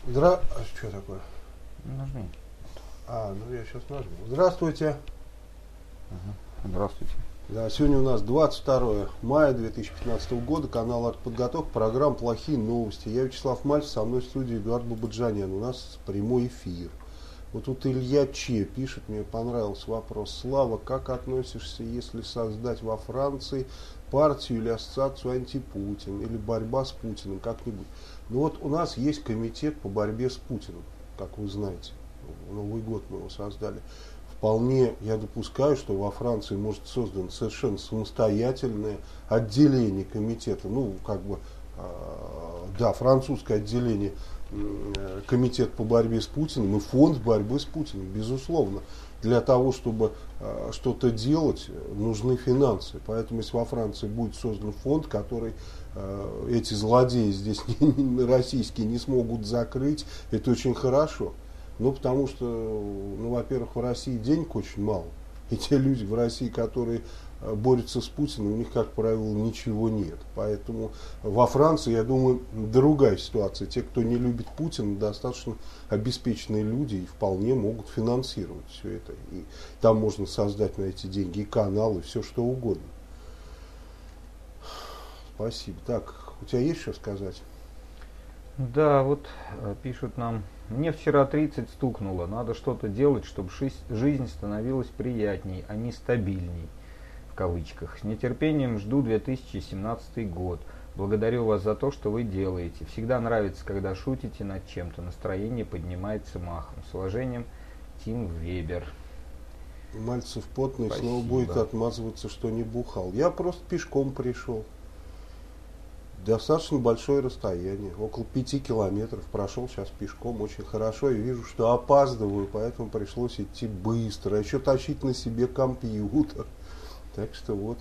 Что такое? Нажми. Ну я сейчас нажму. Здравствуйте. Здравствуйте. Да, сегодня у нас 22 мая 2015 года, канал «Артподготовка», программа «Плохие новости». Я Вячеслав Мальцев, со мной в студии Эдуард Бабаджанян. У нас прямой эфир. Вот тут Илья Че пишет, мне понравился вопрос. Слава, как относишься, если создать во Франции партию или ассоциацию антипутин, или борьба с Путиным, как-нибудь? Ну вот у нас есть комитет по борьбе с Путиным, как вы знаете. В Новый год мы его создали. Вполне я допускаю, что во Франции может создано совершенно самостоятельное отделение комитета. Да, французское отделение, комитет по борьбе с Путиным и фонд борьбы с Путиным, безусловно. Для того, чтобы что-то делать, нужны финансы. Поэтому если во Франции будет создан фонд, который эти злодеи здесь российские не смогут закрыть, это очень хорошо. Потому что, во-первых, в России денег очень мало. И те люди в России, которые борются с Путиным, у них, как правило, ничего нет. Поэтому во Франции, я думаю, другая ситуация. Те, кто не любит Путина, достаточно обеспеченные люди и вполне могут финансировать все это. И там можно создать на эти деньги и каналы, и все что угодно. Спасибо. Так, у тебя есть что сказать? Да, вот пишут нам. Мне вчера 30 стукнуло. Надо что-то делать, чтобы жизнь становилась приятней, а не стабильней. В кавычках. С нетерпением жду 2017 год. Благодарю вас за то, что вы делаете. Всегда нравится, когда шутите над чем-то. Настроение поднимается махом. С уважением, Тим Вебер. Мальцев потный. Спасибо. Снова будет отмазываться, что не бухал. Я просто пешком пришел. Достаточно большое расстояние, около 5 километров. Прошел сейчас пешком очень хорошо. И вижу, что опаздываю, поэтому пришлось идти быстро. А еще тащить на себе компьютер. Так что вот.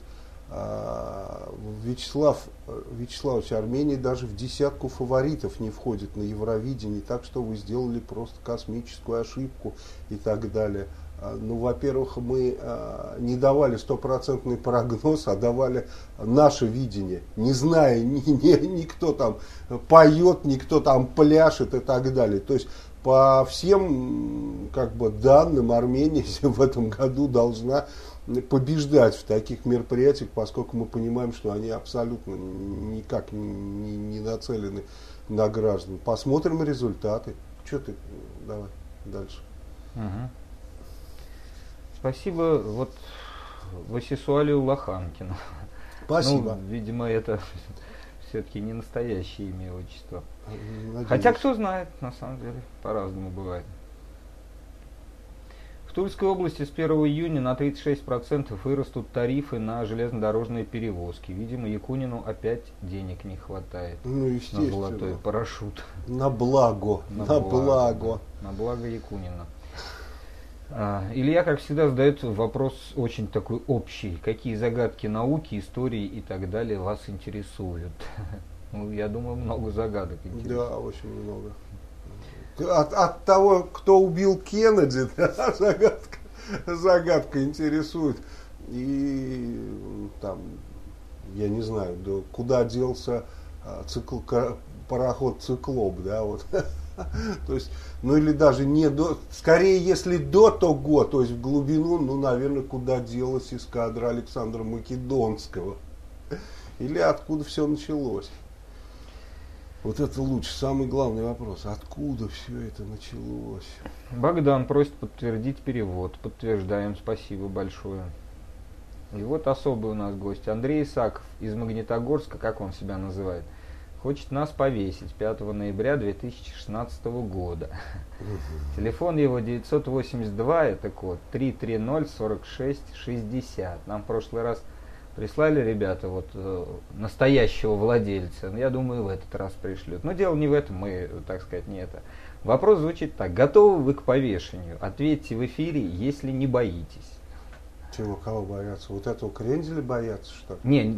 Вячеславович, Армения даже в десятку фаворитов не входит на Евровидении. Так что вы сделали просто космическую ошибку и так далее. Во-первых, мы не давали стопроцентный прогноз, а давали наше видение, не зная, никто там поет, никто там пляшет и так далее. То есть по всем данным Армения в этом году должна побеждать в таких мероприятиях, поскольку мы понимаем, что они абсолютно никак не нацелены на граждан. Посмотрим результаты. Давай дальше. Угу. Спасибо Васисуалию Лоханкину. Спасибо. Видимо, это все-таки не настоящее имя и отчество. Надеюсь. Хотя кто знает, на самом деле, по-разному бывает. В Тульской области с 1 июня на 36% вырастут тарифы на железнодорожные перевозки. Видимо, Якунину опять денег не хватает. Естественно. На золотой парашют. На благо. На благо Якунина. Илья, как всегда, задает вопрос очень такой общий. Какие загадки науки, истории и так далее вас интересуют? Я думаю, много загадок интересует. Да, очень много. От того, кто убил Кеннеди, загадка интересует. И там, я не знаю, куда делся пароход «Циклоп», да, вот. То есть, или даже не до, скорее, если до того, то есть в глубину, наверное, куда делась эскадра Александра Македонского. Или откуда все началось. Вот это лучше, самый главный вопрос. Откуда все это началось? Богдан просит подтвердить перевод. Подтверждаем, спасибо большое. И вот особый у нас гость. Андрей Исаков из Магнитогорска, как он себя называет, хочет нас повесить 5 ноября 2016 года. Телефон его 982, это код 330-46-60. Нам в прошлый раз прислали ребята настоящего владельца. Я думаю, в этот раз пришлют. Но дело не в этом, мы, так сказать, не это. Вопрос звучит так. Готовы вы к повешению? Ответьте в эфире, если не боитесь. Чего, кого боятся? Вот этого кренделя боятся, что ли? Не,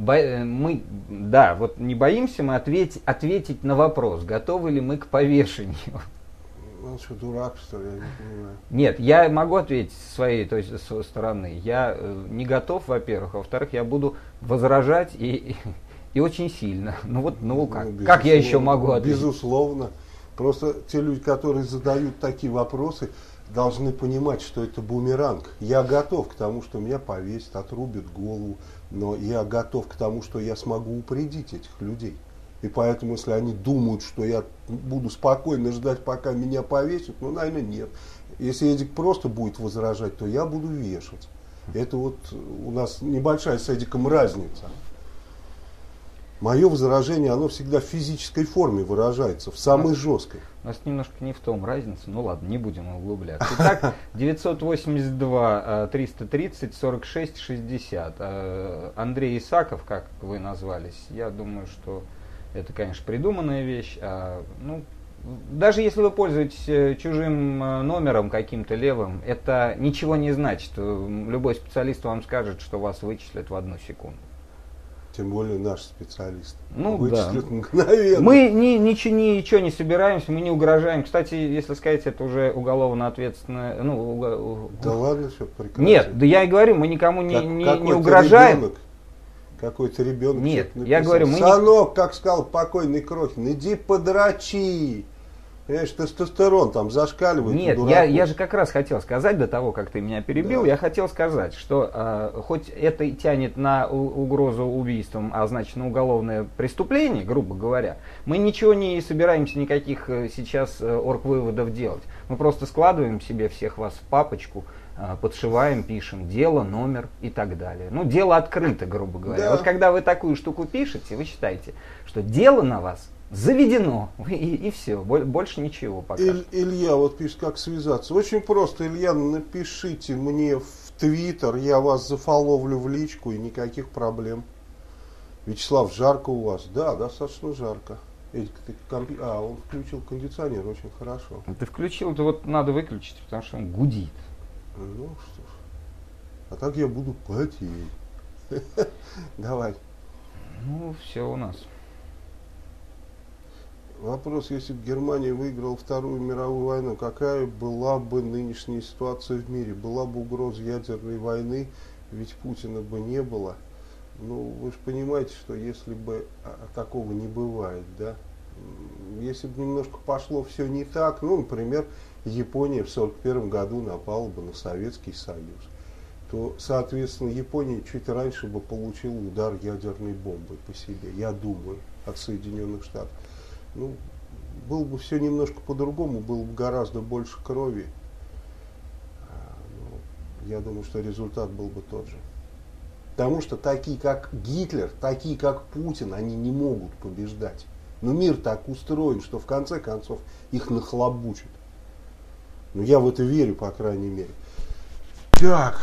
не боимся мы ответить на вопрос, готовы ли мы к повешению. Он что, дурак, что ли? Я не понимаю. Нет, я могу ответить с своей стороны. Я не готов, во-первых. Во-вторых, я буду возражать и очень сильно. Как я еще могу ответить? Безусловно. Просто те люди, которые задают такие вопросы, должны понимать, что это бумеранг. Я готов к тому, что меня повесят, отрубят голову, но я готов к тому, что я смогу упредить этих людей. И поэтому, если они думают, что я буду спокойно ждать, пока меня повесят, ну, наверное, нет. Если Эдик просто будет возражать, то я буду вешать. Это вот у нас небольшая с Эдиком разница. Мое возражение, оно всегда в физической форме выражается, в самой жесткой. У нас немножко не в том разница, ну ладно, не будем углубляться. Итак, 982 330 46 60. Андрей Исаков, как вы назвались, я думаю, что это, конечно, придуманная вещь. Ну, даже если вы пользуетесь чужим номером каким-то левым, это ничего не значит. Любой специалист вам скажет, что вас вычислят в 1 секунду. Тем более наш специалист. Ну, вычислят да. мгновенно. Мы ничего не собираемся, мы не угрожаем. Кстати, если сказать, это уже уголовно ответственное. Ну, да ладно, все прекрасно. Нет, да я и говорю, мы никому не угрожаем. Какой-то ребенок. Нет, я говорю, мы Санок, как сказал покойный Крохин, иди подрачи. Понимаешь, тестостерон там зашкаливает. Нет, я же как раз хотел сказать, до того, как ты меня перебил, я хотел сказать, что хоть это и тянет на угрозу убийством, а значит на уголовное преступление, грубо говоря, мы ничего не собираемся, никаких сейчас оргвыводов делать. Мы просто складываем себе всех вас в папочку, подшиваем, пишем дело, номер и так далее. Ну, дело открыто, грубо говоря. Да. Вот когда вы такую штуку пишете, вы считаете, что дело на вас заведено, и все, больше ничего пока. Илья вот пишет, как связаться. Очень просто, Илья, напишите мне в Твиттер, я вас зафоловлю в личку, и никаких проблем. Вячеслав, жарко у вас? Да, достаточно жарко. Он включил кондиционер, очень хорошо. Ты включил, то вот надо выключить, потому что он гудит. Ну что ж, а так я буду потеть. Давай. Ну, все у нас. Вопрос, если бы Германия выиграла Вторую мировую войну, какая была бы нынешняя ситуация в мире? Была бы угроза ядерной войны, ведь Путина бы не было. Ну, вы же понимаете, что если бы такого не бывает, да? Если бы немножко пошло все не так, ну, например, Япония в 1941 году напала бы на Советский Союз, то, соответственно, Япония чуть раньше бы получила удар ядерной бомбой по себе, я думаю, от Соединенных Штатов. Ну, было бы все немножко по-другому, было бы гораздо больше крови. Но я думаю, что результат был бы тот же. Потому что такие, как Гитлер, такие, как Путин, они не могут побеждать. Но мир так устроен, что в конце концов их нахлобучат. Ну, я в это верю, по крайней мере. Так.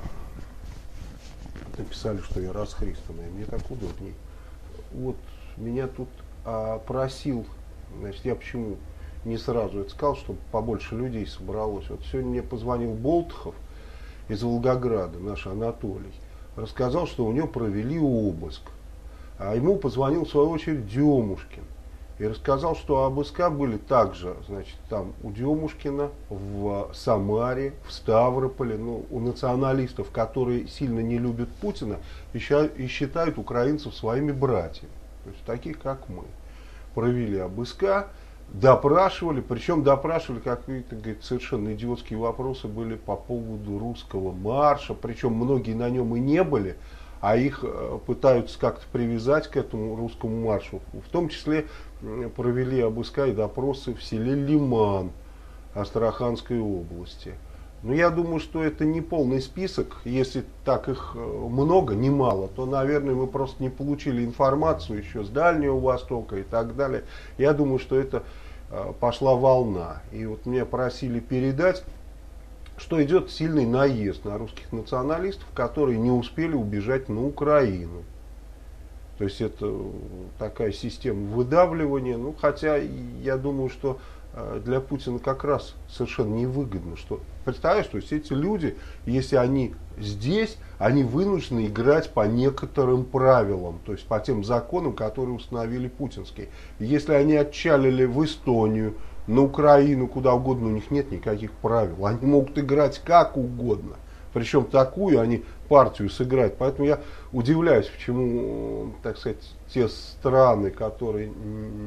Написали, что я расхристанный. Мне так удобней. Вот, меня тут просил, значит, я почему не сразу это сказал, чтобы побольше людей собралось. Вот сегодня мне позвонил Болтухов из Волгограда, наш Анатолий, рассказал, что у него провели обыск. А ему позвонил в свою очередь Демушкин и рассказал, что обыска были также, значит, там у Демушкина, в Самаре, в Ставрополе, ну, у националистов, которые сильно не любят Путина и считают украинцев своими братьями. То есть таких, как мы. Провели обыска, допрашивали, причем допрашивали какие-то, говорит, совершенно идиотские вопросы были по поводу русского марша, причем многие на нем и не были, а их пытаются как-то привязать к этому русскому маршу. В том числе провели обыска и допросы в селе Лиман Астраханской области. Но я думаю, что это не полный список. Если так их много, немало, то, наверное, мы просто не получили информацию еще с Дальнего Востока и так далее. Я думаю, что это пошла волна. И вот меня просили передать, что идет сильный наезд на русских националистов, которые не успели убежать на Украину. То есть это такая система выдавливания. Ну, хотя я думаю, что для Путина как раз совершенно невыгодно. Что, представляешь, то есть эти люди, если они здесь, они вынуждены играть по некоторым правилам, то есть по тем законам, которые установили путинские. И если они отчалили в Эстонию, на Украину, куда угодно, у них нет никаких правил. Они могут играть как угодно. Причем такую они партию сыграть. Поэтому я удивляюсь, почему, так сказать, те страны, которые не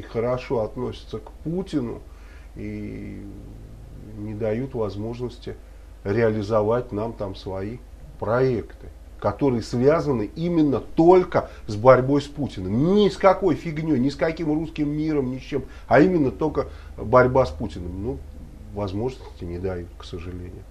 и хорошо относятся к Путину и не дают возможности реализовать нам там свои проекты, которые связаны именно только с борьбой с Путиным. Ни с какой фигней, ни с каким русским миром, ни с чем, а именно только борьба с Путиным. Ну, возможности не дают, к сожалению.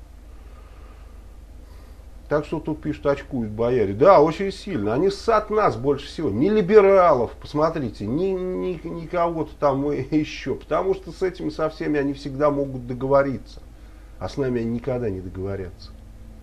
Так что тут пишут, очкуют бояре. Да, очень сильно. Они ссат нас больше всего. Ни либералов, посмотрите, ни кого-то там еще. Потому что с этими со всеми они всегда могут договориться. А с нами они никогда не договорятся.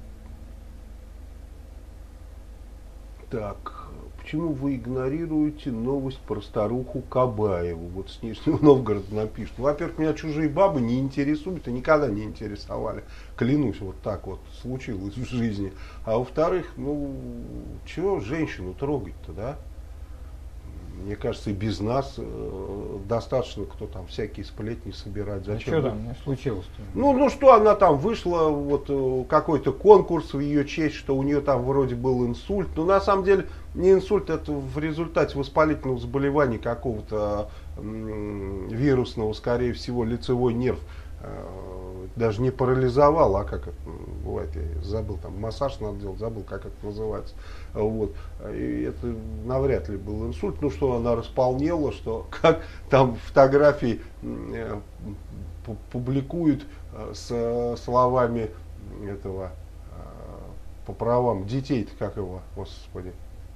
Так, почему вы игнорируете новость про старуху Кабаеву? Вот с Нижнего Новгорода напишут. Во-первых, меня чужие бабы не интересуют и никогда не интересовали. Клянусь, вот так вот случилось в жизни. А во-вторых, ну, чего женщину трогать-то, да? Мне кажется, и без нас достаточно, кто там всякие сплетни собирать. Зачем? А что там случилось-то? Ну что она там вышла, вот какой-то конкурс в ее честь, что у нее там вроде был инсульт. Но на самом деле не инсульт, это в результате воспалительного заболевания какого-то вирусного, скорее всего, лицевой нерв. Даже не парализовал, а как это бывает, я забыл, там массаж надо делать, забыл, как это называется. Вот. И это навряд ли был инсульт, ну что она располнела, что как там фотографии публикуют с словами этого по правам детей-то, как его, господи.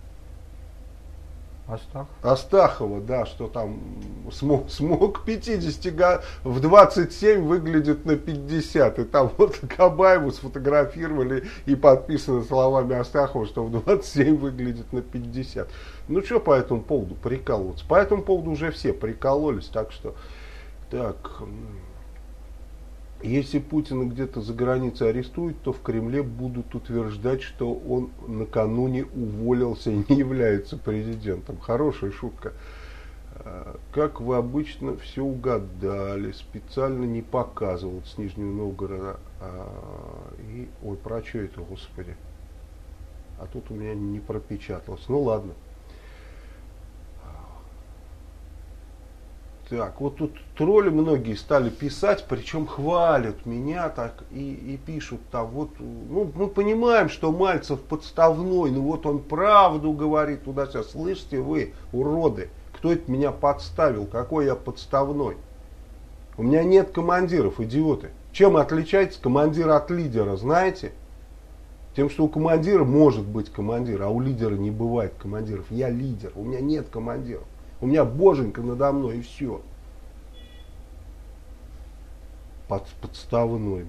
Астахова, да, что там смог 50 в 27 выглядит на 50. И там вот Кабаеву сфотографировали и подписано словами Астахова, что в 27 выглядит на 50. Ну что по этому поводу прикалываться? По этому поводу уже все прикололись, так что так. Если Путина где-то за границей арестуют, то в Кремле будут утверждать, что он накануне уволился и не является президентом. Хорошая шутка. Как вы обычно все угадали, специально не показывал с Нижнего Новгорода. Ой, про что это, господи? А тут у меня не пропечаталось. Ну ладно. Так, вот тут тролли многие стали писать, причем хвалят меня так и пишут там, вот, ну, мы понимаем, что Мальцев подставной, ну вот он правду говорит туда-сюда. Слышите вы, уроды, кто это меня подставил, какой я подставной? У меня нет командиров, идиоты. Чем отличается командир от лидера, знаете? Тем, что у командира может быть командир, а у лидера не бывает командиров. Я лидер, у меня нет командиров. У меня боженька надо мной и все. Подставной,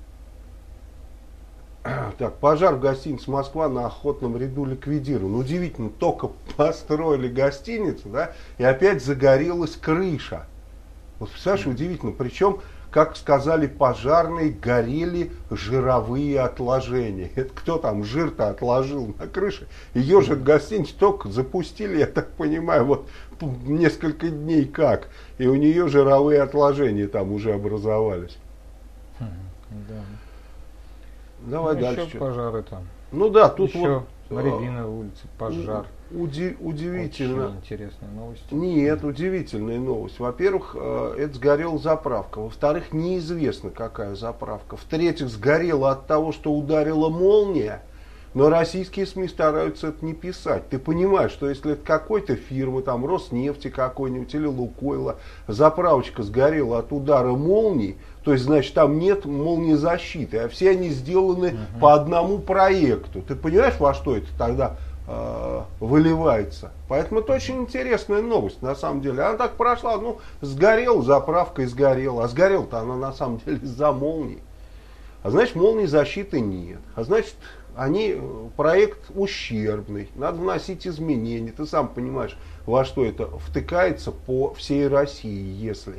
блин. Так, пожар в гостинице Москва на Охотном ряду ликвидирован. Удивительно, только построили гостиницу, да, и опять загорелась крыша. Вот представляешь, удивительно. Причем, как сказали пожарные, горели жировые отложения. Это кто там жир-то отложил на крыше? Ее же гостиницу только запустили, я так понимаю, вот несколько дней как. И у нее жировые отложения там уже образовались. Да. Давай ну, дальше. Еще пожары там. Ну да, тут еще вот... на Рябиновой улице пожар. Удивительно. Очень интересные новости. Нет, удивительная новость. Во-первых, это сгорела заправка. Во-вторых, неизвестно, какая заправка. В-третьих, сгорела от того, что ударила молния. Но российские СМИ стараются это не писать. Ты понимаешь, что если это какой-то фирмы, там Роснефти какой-нибудь или Лукойла, заправочка сгорела от удара молнии, то есть, значит, там нет молниезащиты, а все они сделаны по одному проекту. Ты понимаешь, во что это тогда выливается? Поэтому это очень интересная новость, на самом деле. Она так прошла, ну, сгорела заправка и сгорела. А сгорела-то она, на самом деле, из-за молнии. А значит, молнии защиты нет. А значит, проект ущербный. Надо вносить изменения. Ты сам понимаешь, во что это втыкается по всей России, если...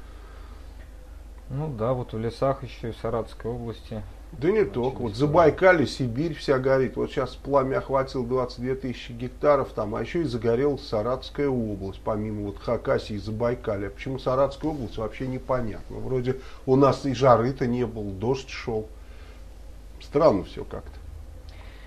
Ну да, вот в лесах еще и Саратовской области. Да не только. Вот Забайкалье, Сибирь вся горит. Вот сейчас пламя охватило 22 тысячи гектаров там, а еще и загорелась Саратовская область, помимо вот Хакасии и Забайкалья. Почему Саратовская область, вообще непонятно. Вроде у нас и жары-то не было, дождь шел. Странно все как-то.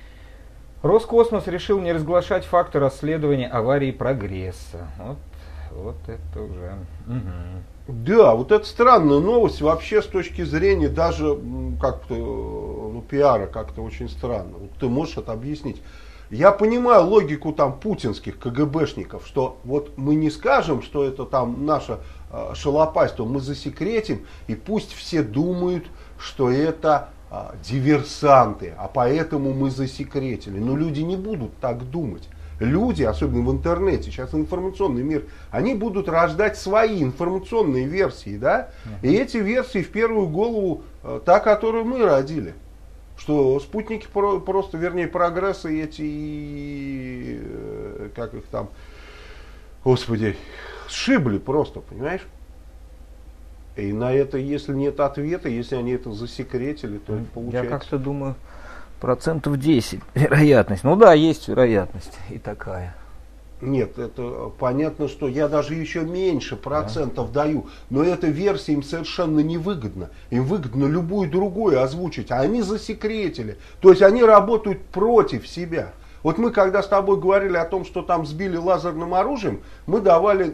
Роскосмос решил не разглашать факты расследования аварии «Прогресса». Вот вот это уже. Угу. Да, вот это странная новость вообще с точки зрения даже как-то пиара как-то очень странно. Вот ты можешь это объяснить? Я понимаю логику там путинских КГБшников, что вот мы не скажем, что это там наше шалопайство, мы засекретим, и пусть все думают, что это диверсанты, а поэтому мы засекретили. Но люди не будут так думать. Люди, особенно в интернете, сейчас информационный мир, они будут рождать свои информационные версии, да? И эти версии в первую голову та, которую мы родили. Что спутники просто, вернее, прогрессы эти, как их там, господи, сшибли просто, понимаешь? И на это, если нет ответа, если они это засекретили, то это получается... Я как-то думаю, 10% вероятность. Ну да, есть вероятность и такая. Нет, это понятно, что я даже еще меньше процентов даю, но эта версия им совершенно невыгодна. Им выгодно любую другую озвучить, а они засекретили. То есть они работают против себя. Вот мы когда с тобой говорили о том, что там сбили лазерным оружием, мы давали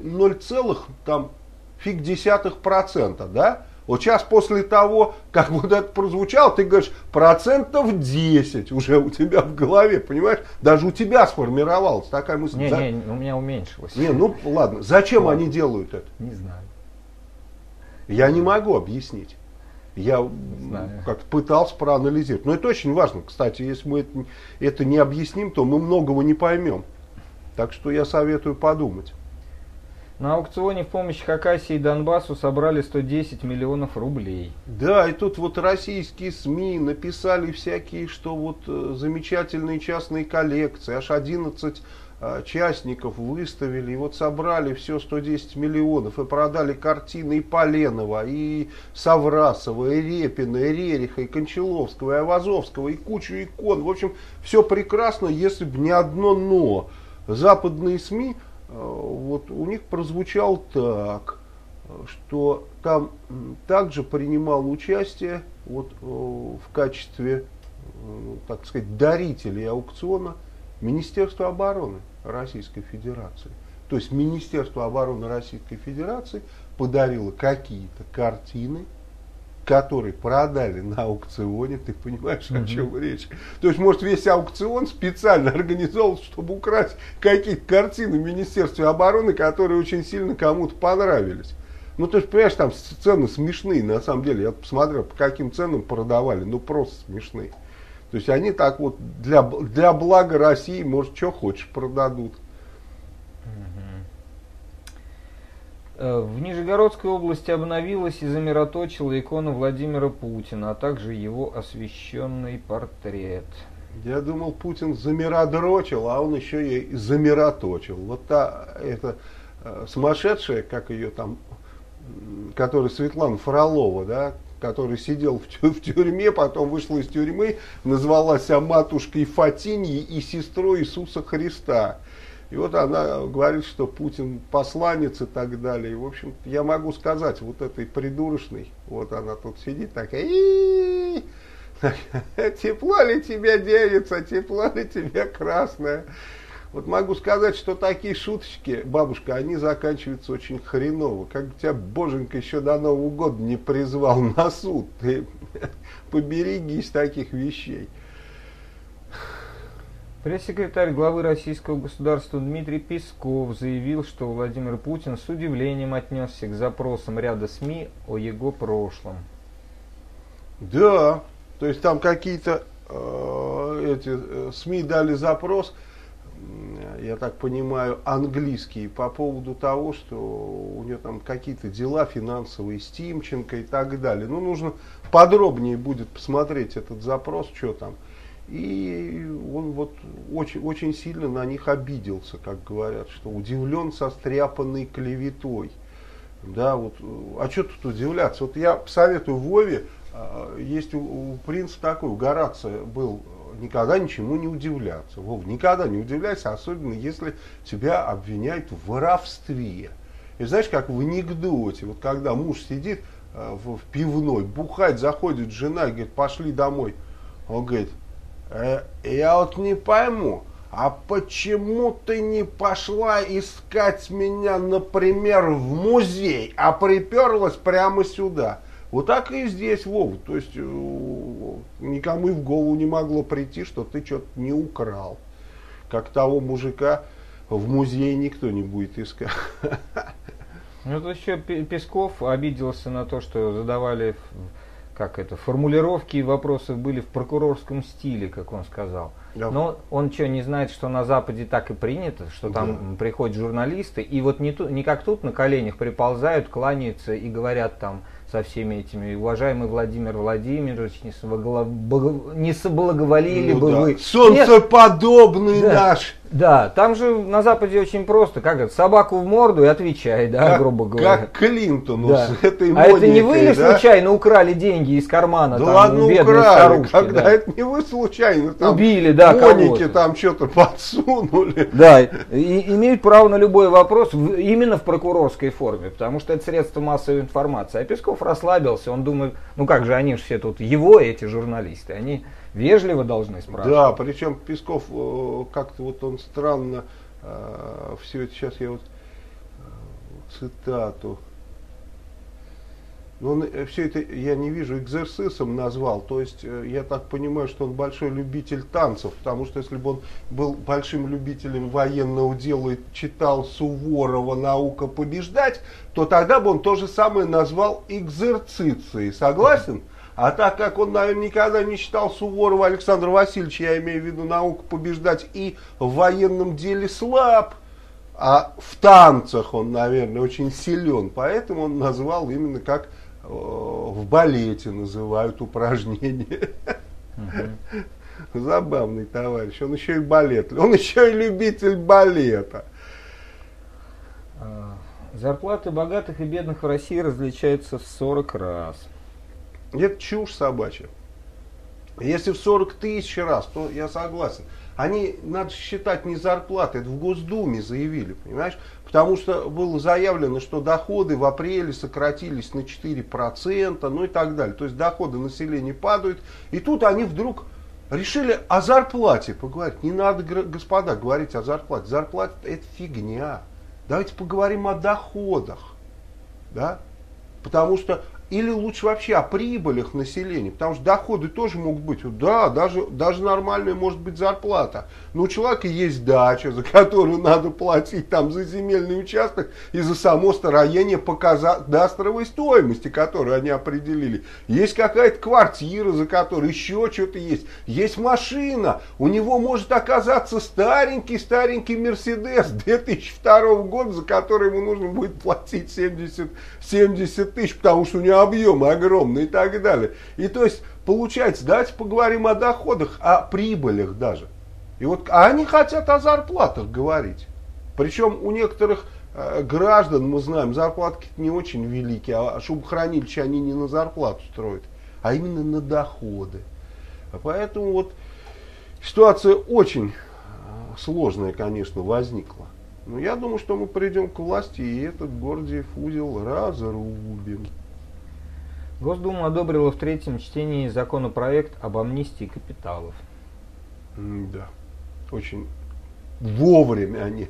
0,000%, да? Вот сейчас после того, как вот это прозвучало, ты говоришь, 10% уже у тебя в голове, понимаешь? Даже у тебя сформировалась такая мысль. Не, у меня уменьшилось. Не, ну ладно, зачем они делают это? Не знаю. Я не могу объяснить. Я как-то пытался проанализировать. Но это очень важно. Кстати, если мы это не объясним, то мы многого не поймем. Так что я советую подумать. На аукционе в помощь Хакасии и Донбассу собрали 110 миллионов рублей. Да, и тут вот российские СМИ написали всякие, что вот замечательные частные коллекции, аж 11 частников выставили, и вот собрали все 110 миллионов, и продали картины и Поленова, и Саврасова, и Репина, и Рериха, и Кончаловского, и Айвазовского, и кучу икон. В общем, все прекрасно, если бы не одно но. Западные СМИ, вот у них прозвучало так, что там также принимал участие вот, в качестве, так сказать, дарителей аукциона Министерство обороны Российской Федерации. То есть Министерство обороны Российской Федерации подарило какие-то картины, которые продали на аукционе, ты понимаешь, о чем речь. То есть, может, весь аукцион специально организован, чтобы украсть какие-то картины в Министерстве обороны, которые очень сильно кому-то понравились. Ну, то есть, понимаешь, там цены смешные, на самом деле. Я посмотрел, по каким ценам продавали, ну, просто смешные. То есть, они так вот для блага России, может, что хочешь, продадут. В Нижегородской области обновилась и замироточила икона Владимира Путина, а также его освященный портрет. Я думал, Путин замиродрочил, а он еще и замироточил. Вот эта сумасшедшая, как ее там, которая Светлана Фролова, да, который сидел в тюрьме, потом вышла из тюрьмы, назвала себя матушкой Фатиньей и сестрой Иисуса Христа. И вот она говорит, что Путин посланец и так далее. И, в общем, я могу сказать, вот этой придурочной, вот она тут сидит такая, тепло ли тебя девица, тепло ли тебя красная. Вот могу сказать, что такие шуточки, бабушка, они заканчиваются очень хреново. Как бы тебя боженька еще до Нового года не призвал на суд. Ты поберегись таких вещей. Пресс-секретарь главы российского государства Дмитрий Песков заявил, что Владимир Путин с удивлением отнесся к запросам ряда СМИ о его прошлом. Да, то есть там какие-то эти СМИ дали запрос, я так понимаю, английские, по поводу того, что у него там какие-то дела финансовые с Тимченко и так далее. Ну, нужно подробнее будет посмотреть этот запрос, что там. И он вот очень, очень сильно на них обиделся, как говорят, что удивлен состряпанной клеветой. Да, вот, а что тут удивляться? Вот я советую Вове, есть у принца такой, у Горация был, никогда ничему не удивляться. Вов, никогда не удивляйся, особенно если тебя обвиняют в воровстве. И знаешь, как в анекдоте, вот когда муж сидит в пивной, бухать, заходит жена и говорит, пошли домой. Он говорит, я вот не пойму, а почему ты не пошла искать меня, например, в музей, а приперлась прямо сюда? Вот так и здесь, Вов. То есть никому и в голову не могло прийти, что ты что-то не украл. Как того мужика в музее никто не будет искать. Ну, тут еще Песков обиделся на то, что задавали, формулировки вопросов были в прокурорском стиле, как он сказал. Да. Но он что, не знает, что на Западе так и принято, что там приходят журналисты, и вот не как тут на коленях приползают, кланяются и говорят там со всеми этими: уважаемый Владимир Владимирович, не соблаговолили бы вы. Солнцеподобный наш. Да, там же на Западе очень просто, собаку в морду и отвечай, грубо говоря. Как Клинтону с этой Моникой. А это не вы ли случайно украли деньги из кармана? Да ладно, украли, когда это не вы случайно там убили, Монике там что-то подсунули. Да, и имеют право на любой вопрос именно в прокурорской форме, потому что это средство массовой информации. А Песков расслабился, он думает, они же все тут эти журналисты, они вежливо должны спрашивать. Да, причем Песков как-то он странно все это, сейчас я цитату. Он все это, я не вижу, экзерсисом назвал. То есть я так понимаю, что он большой любитель танцев, потому что если бы он был большим любителем военного дела и читал Суворова «Наука побеждать», то тогда бы он то же самое назвал экзерцицией. Согласен? А так как он, наверное, никогда не читал Суворова Александра Васильевича, я имею в виду «Науку побеждать», и в военном деле слаб, а в танцах он, наверное, очень силен. Поэтому он назвал именно как в балете называют упражнения. Забавный товарищ. Он еще и балет. Он еще и любитель балета. Зарплаты богатых и бедных в России различаются в 40 раз. Это чушь собачья. Если в 40 тысяч раз, то я согласен. Они, надо считать, не зарплаты, это в Госдуме заявили, понимаешь? Потому что было заявлено, что доходы в апреле сократились на 4%, ну и так далее. То есть доходы населения падают. И тут они вдруг решили о зарплате поговорить. Не надо, господа, говорить о зарплате. Зарплата — это фигня. Давайте поговорим о доходах. Да? Потому что или лучше вообще о прибылях населения, потому что доходы тоже могут быть, да, даже нормальная может быть зарплата. Но у человека есть дача, за которую надо платить там за земельный участок и за само строение по кадастровой стоимости, которую они определили. Есть какая-то квартира, за которой еще что-то есть. Есть машина, у него может оказаться старенький Мерседес 2002 года, за который ему нужно будет платить 70 тысяч, потому что у него объемы огромные и так далее. И то есть, получается, давайте поговорим о доходах, о прибылях даже. И а они хотят о зарплатах говорить. Причем у некоторых граждан, мы знаем, зарплатки не очень великие, а шубохранилища они не на зарплату строят, а именно на доходы. Поэтому ситуация очень сложная, конечно, возникла. Но я думаю, что мы придем к власти и этот Гордиев узел разрубим. Госдума одобрила в третьем чтении законопроект об амнистии капиталов. Да, очень вовремя они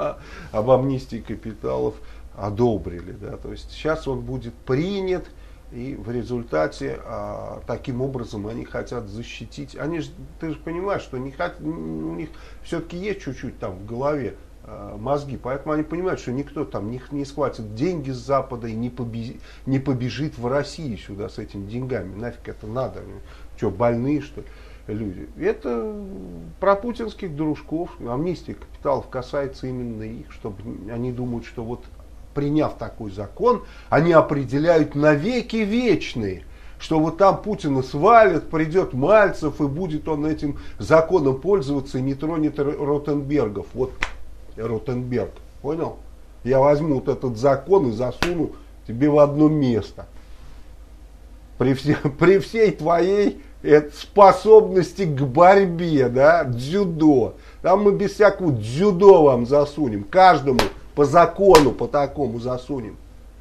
об амнистии капиталов одобрили. Да. То есть сейчас он будет принят, и в результате таким образом они хотят защитить. Ты же понимаешь, что у них все-таки есть чуть-чуть там в голове мозги, поэтому они понимают, что никто там не схватит деньги с Запада и не побежит в Россию сюда с этими деньгами. Нафиг это надо? Что, больные, что ли, люди? Это про путинских дружков. Амнистия капиталов касается именно их, чтобы они думают, что приняв такой закон, они определяют навеки вечные. Что там Путина свалят, придет Мальцев, и будет он этим законом пользоваться и не тронет Ротенбергов. Ротенберг, понял? Я возьму этот закон и засуну тебе в одно место. При всей твоей способности к борьбе, да, дзюдо. Там мы без всякого дзюдо вам засунем. Каждому по закону по такому засунем.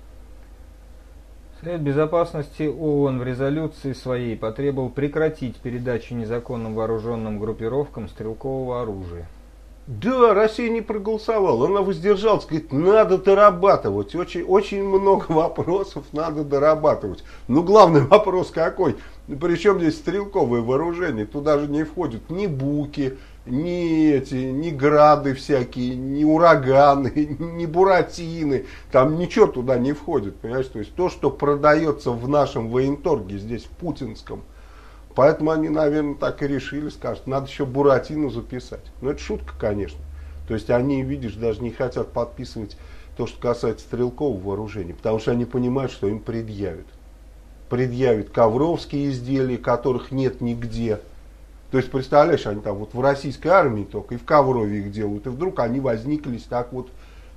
Совет Безопасности ООН в резолюции своей потребовал прекратить передачу незаконным вооруженным группировкам стрелкового оружия. Да, Россия не проголосовала, она воздержалась, говорит, надо дорабатывать, очень, очень много вопросов надо дорабатывать. Но главный вопрос какой? Причем здесь стрелковое вооружение, туда же не входят ни буки, ни грады всякие, ни ураганы, ни буратины, там ничего туда не входит, понимаешь? То есть то, что продается в нашем военторге, здесь в путинском. Поэтому они, наверное, так и решили, скажут, надо еще Буратино записать. Ну, это шутка, конечно. То есть они, видишь, даже не хотят подписывать то, что касается стрелкового вооружения, потому что они понимают, что им предъявят. Предъявят ковровские изделия, которых нет нигде. То есть, представляешь, они там вот в российской армии только и в Коврове их делают, и вдруг они возниклись так вот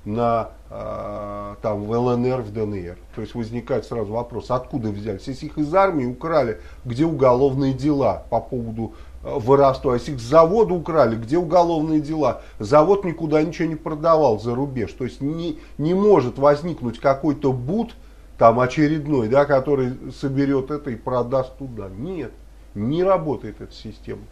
там в ЛНР, в ДНР. То есть возникает сразу вопрос, откуда взялись? Если их из армии украли, где уголовные дела по поводу воровства? Если их с завода украли, где уголовные дела? Завод никуда ничего не продавал за рубеж. То есть не может возникнуть какой-то бут там очередной, да, который соберет это и продаст туда. Нет, не работает эта система.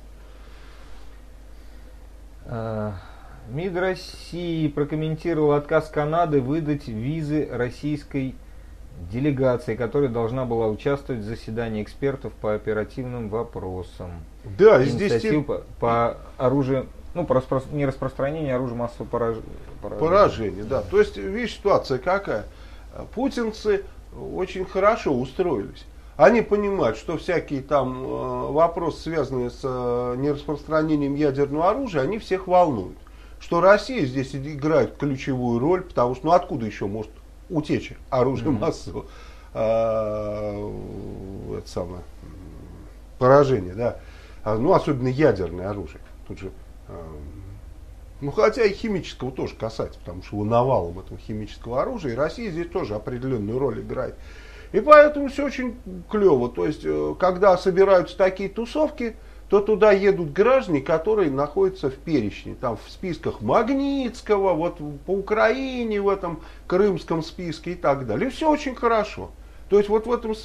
МИД России прокомментировал отказ Канады выдать визы российской делегации, которая должна была участвовать в заседании экспертов по оперативным вопросам. Да, и здесь по оружию, ну, по не распространению оружия массового поражения. Да. То есть, видишь, ситуация какая? Путинцы очень хорошо устроились. Они понимают, что всякие там вопросы, связанные с нераспространением ядерного оружия, они всех волнуют. Что Россия здесь играет ключевую роль, потому что, ну, откуда еще может утечь оружие массового это самое, поражения, да? Ну, особенно ядерное оружие. Тут же, ну, хотя и химического тоже касается, потому что его навалом этого химического оружия, и Россия здесь тоже определенную роль играет. И поэтому все очень клево. То есть, когда собираются такие тусовки, то туда едут граждане, которые находятся в перечне. Там в списках Магнитского, вот по Украине, в этом крымском списке и так далее. И все очень хорошо. То есть вот в этом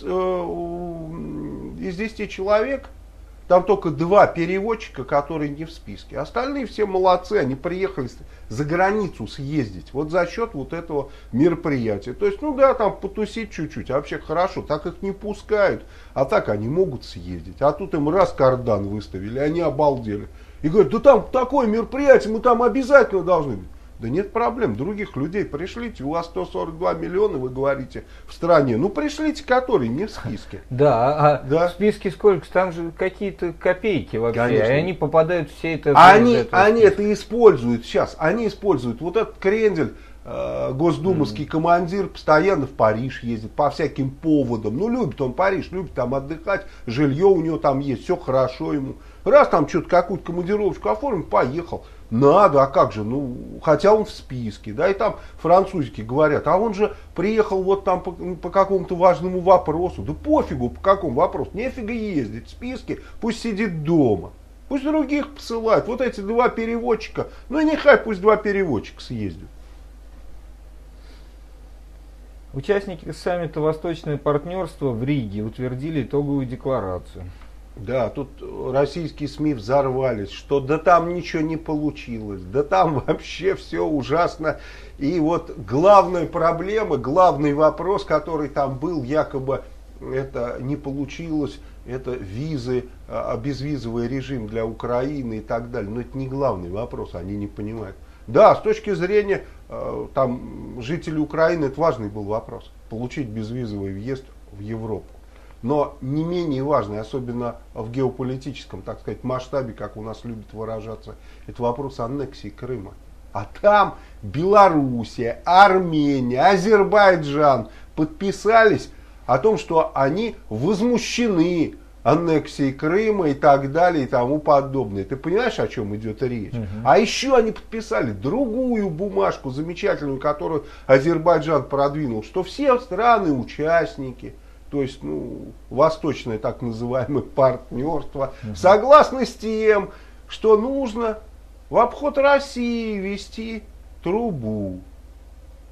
из 10 человек там только 2 переводчика, которые не в списке. Остальные все молодцы, они приехали за границу съездить. Вот за счет вот этого мероприятия. То есть, ну да, там потусить чуть-чуть, а вообще хорошо, так их не пускают. А так они могут съездить. А тут им раз кардан выставили, они обалдели. И говорят, да там такое мероприятие, мы там обязательно должны быть. Да нет проблем, других людей пришлите, у вас 142 миллиона, вы говорите, в стране. Ну пришлите, которые не в списке. Да, в списке сколько? Там же какие-то копейки вообще, конечно. И они попадают все это... Они это используют сейчас, они используют вот этот крендель, госдумовский командир, постоянно в Париж ездит по всяким поводам. Ну любит он Париж, любит там отдыхать, жилье у него там есть, все хорошо ему. Раз там что-то какую-то командировочку оформил, поехал. Надо, а как же, ну, хотя он в списке, да, и там французики говорят, а он же приехал вот там по какому-то важному вопросу. Да пофигу, по какому вопросу, нефига ездить в списке, пусть сидит дома, пусть других посылают. Вот эти 2 переводчика, ну и нехай пусть 2 переводчика съездят. Участники саммита «Восточное партнерство» в Риге утвердили итоговую декларацию. Да, тут российские СМИ взорвались, что да там ничего не получилось, да там вообще все ужасно. И вот главная проблема, главный вопрос, который там был, якобы это не получилось, это визы, безвизовый режим для Украины и так далее. Но это не главный вопрос, они не понимают. Да, с точки зрения там, жителей Украины это важный был вопрос, получить безвизовый въезд в Европу. Но не менее важный, особенно в геополитическом, так сказать, масштабе, как у нас любят выражаться, это вопрос аннексии Крыма. А там Белоруссия, Армения, Азербайджан подписались о том, что они возмущены аннексией Крыма и так далее и тому подобное. Ты понимаешь, о чем идет речь? А еще они подписали другую бумажку замечательную, которую Азербайджан продвинул, что все страны-участники, то есть, ну, восточное так называемое партнерство, согласны с тем, что нужно в обход России вести трубу.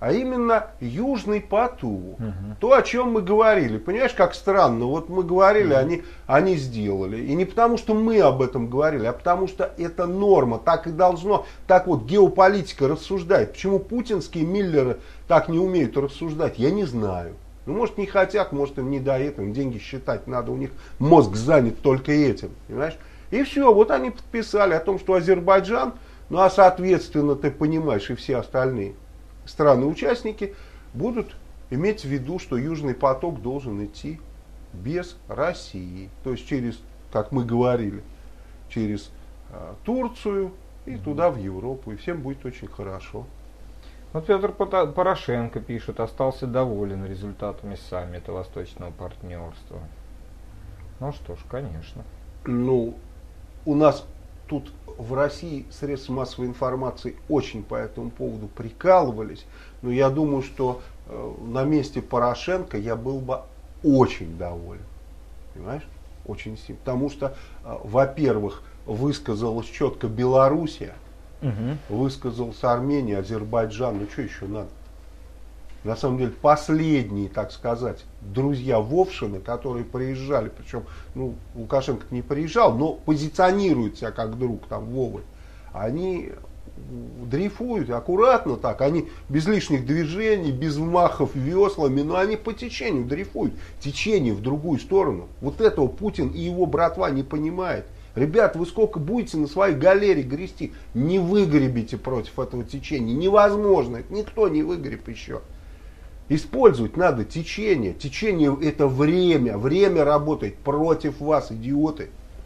а именно Южный поток. То, о чем мы говорили. Понимаешь, как странно. Вот мы говорили, они сделали. И не потому, что мы об этом говорили, а потому, что это норма. Так и должно. Так вот геополитика рассуждает. Почему путинские Миллеры так не умеют рассуждать, я не знаю. Ну, может, не хотят, может, им не до этого. Им деньги считать надо. У них мозг занят только этим. Понимаешь? И все. Вот они подписали о том, что Азербайджан, ну, а соответственно, ты понимаешь, и все остальные страны-участники будут иметь в виду, что Южный поток должен идти без России. То есть через, как мы говорили, через Турцию и туда в Европу. И всем будет очень хорошо. Вот Петр Порошенко пишет, остался доволен результатами саммита Восточного партнерства. Ну что ж, конечно. Ну, у нас тут в России средства массовой информации очень по этому поводу прикалывались. Но я думаю, что на месте Порошенко я был бы очень доволен. Понимаешь? Очень сильно. Потому что, во-первых, высказалась четко Белоруссия, высказался Армения, Азербайджан. Ну что еще надо? На самом деле последние, так сказать, друзья Вовшины, которые приезжали, причем ну, Лукашенко не приезжал, но позиционирует себя как друг там Вовы, они дрейфуют аккуратно так, они без лишних движений, без взмахов веслами, но они по течению дрейфуют, течение в другую сторону. Вот этого Путин и его братва не понимает. Ребят, вы сколько будете на своей галере грести, не выгребите против этого течения, невозможно, это никто не выгреб еще. Использовать надо течение. Течение это время. Время работает против вас, идиоты.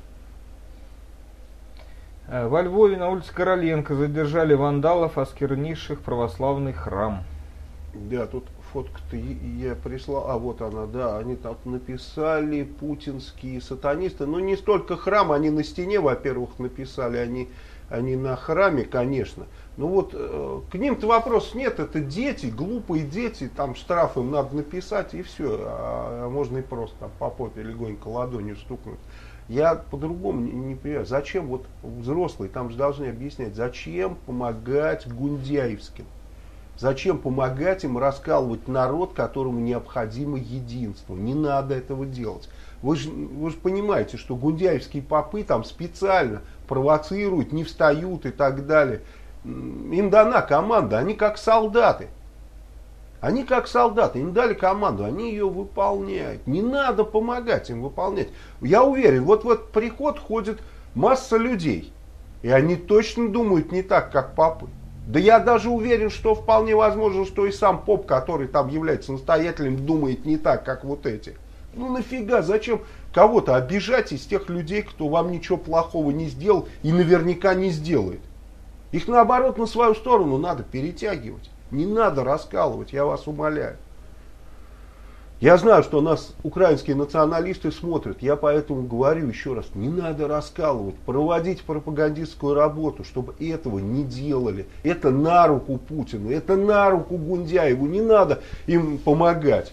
Во Львове на улице Короленко задержали вандалов, осквернивших православный храм. Да, тут фотку-то я прислал. А вот она, да. Они там написали путинские сатанисты. Но не столько храм, они на стене, во-первых, написали. Они на храме, конечно. Ну вот, к ним-то вопросов нет, это дети, глупые дети, там штраф им надо написать и все, а можно и просто там, по попе легонько ладонью стукнуть. Я по-другому не понимаю, зачем вот взрослые, там же должны объяснять, зачем помогать гундяевским, зачем помогать им раскалывать народ, которому необходимо единство, не надо этого делать. Вы же понимаете, что гундяевские попы там специально провоцируют, не встают и так далее. Им дана команда, они как солдаты. Они как солдаты, им дали команду, они ее выполняют. Не надо помогать им выполнять. Я уверен, вот в этот приход ходит масса людей. И они точно думают не так, как попы. Да я даже уверен, что вполне возможно, что и сам поп, который там является настоятелем, думает не так, как вот эти. Ну нафига, зачем кого-то обижать из тех людей, кто вам ничего плохого не сделал и наверняка не сделает. Их наоборот на свою сторону надо перетягивать. Не надо раскалывать, я вас умоляю. Я знаю, что нас украинские националисты смотрят. Я поэтому говорю еще раз, не надо раскалывать. Проводить пропагандистскую работу, чтобы этого не делали. Это на руку Путину, это на руку Гундяеву. Не надо им помогать.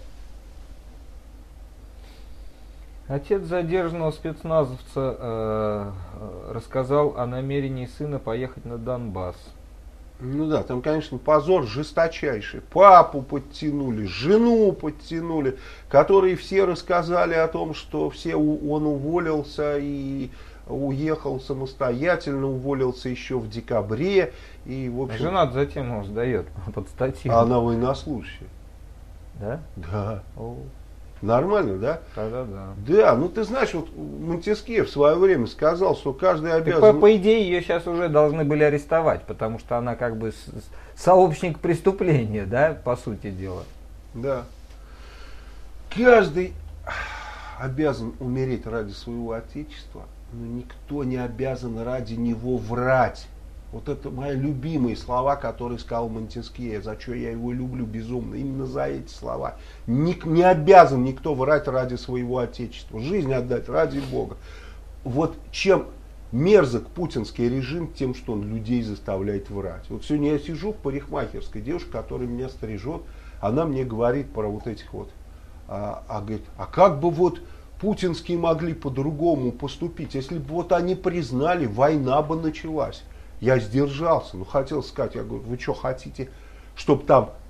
Отец задержанного спецназовца рассказал о намерении сына поехать на Донбасс. Ну да, там, конечно, позор жесточайший. Папу подтянули, жену подтянули, которые все рассказали о том, что он уволился и уехал самостоятельно, уволился еще в декабре. И, в общем, жена затем его сдает под статью. Она военнослужащая. Да? Да. Нормально, да? Да. Да, ну ты знаешь, вот Монтескье в свое время сказал, что каждый обязан... По идее, ее сейчас уже должны были арестовать, потому что она как бы сообщник преступления, да, по сути дела. Да. Каждый обязан умереть ради своего отечества, но никто не обязан ради него врать. Вот это мои любимые слова, которые сказал Монтескье, за что я его люблю безумно. Именно за эти слова. Не обязан никто врать ради своего отечества. Жизнь отдать ради Бога. Вот чем мерзок путинский режим, тем, что он людей заставляет врать. Вот сегодня я сижу в парикмахерской, девушка, которая меня стрижет, она мне говорит про вот этих вот. Говорит, а как бы вот путинские могли по-другому поступить, если бы вот они признали, война бы началась. Я сдержался, но хотел сказать, я говорю, вы что хотите, чтобы там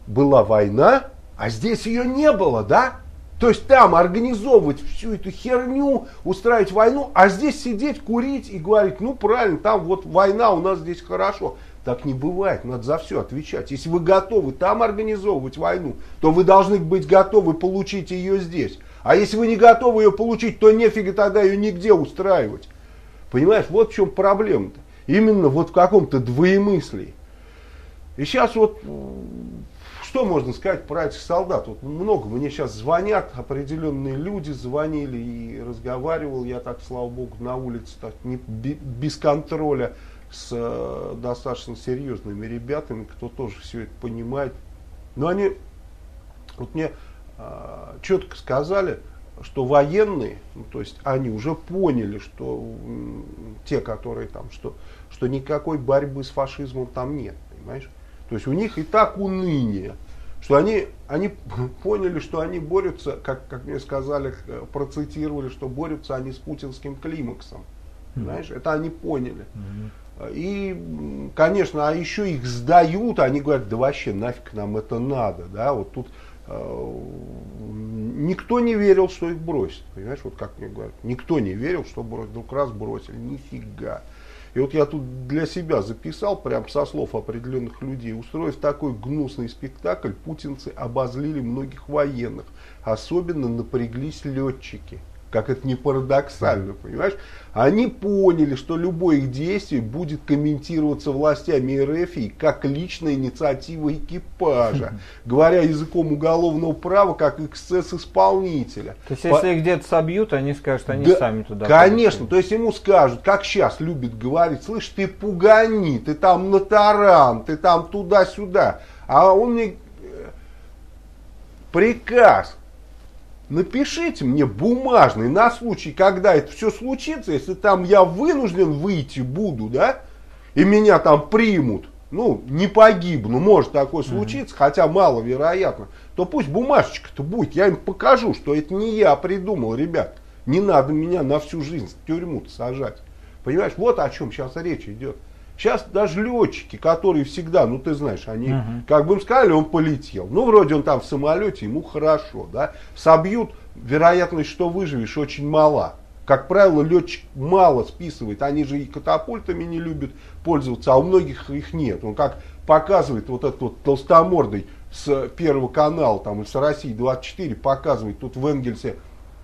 была война, а здесь ее не было, да? То есть там организовывать всю эту херню, устраивать войну, а здесь сидеть, курить и говорить, ну правильно, там вот война, у нас здесь хорошо. Так не бывает, надо за все отвечать. Если вы готовы там организовывать войну, то вы должны быть готовы получить ее здесь. А если вы не готовы ее получить, то нефига тогда ее нигде устраивать. Понимаешь, вот в чем проблема-то. Именно вот в каком-то двоемыслии. И сейчас вот, что можно сказать про этих солдат? Вот много мне сейчас звонят, определенные люди звонили и разговаривал я так, слава богу, на улице, так, не, без контроля, с достаточно серьезными ребятами, кто тоже все это понимает. Но они вот мне четко сказали, что военные, ну, то есть они уже поняли, что те, которые там, что никакой борьбы с фашизмом там нет, понимаешь? То есть у них и так уныние, что они поняли, что они борются, как мне сказали, процитировали, что борются они с путинским климаксом. Понимаешь? Это они поняли. И, конечно, а еще их сдают, они говорят, да вообще нафиг нам это надо, да, вот тут никто не верил, что их бросят, понимаешь, вот как мне говорят, никто не верил, что вдруг раз бросили, нифига. И вот я тут для себя записал, прям со слов определенных людей, устроив такой гнусный спектакль, путинцы обозлили многих военных, особенно напряглись летчики. Как это не парадоксально, понимаешь? Они поняли, что любое их действие будет комментироваться властями РФ как личная инициатива экипажа. Говоря языком уголовного права, как эксцесс исполнителя. То есть, если их где-то собьют, они скажут, они сами туда конечно, пойдут. то есть ему скажут, как сейчас любят говорить, слышь, ты пугани, ты там на таран, ты там туда-сюда. А он мне приказ. Напишите мне бумажный на случай, когда это все случится, если там я вынужден выйти буду, да, и меня там примут, ну, не погибну, может такое случиться, хотя маловероятно, то пусть бумажечка-то будет, я им покажу, что это не я придумал, ребят, не надо меня на всю жизнь в тюрьму сажать. Понимаешь, вот о чем сейчас речь идет. Сейчас даже летчики, которые всегда, ну ты знаешь, они, как бы им сказали, он полетел. Ну, вроде он там в самолете, ему хорошо, да. Собьют, вероятность, что выживешь, очень мала. Как правило, летчик мало списывает. Они же и катапультами не любят пользоваться, а у многих их нет. Он как показывает вот этот вот толстомордый с Первого канала, там, и с России-24, показывает тут в Энгельсе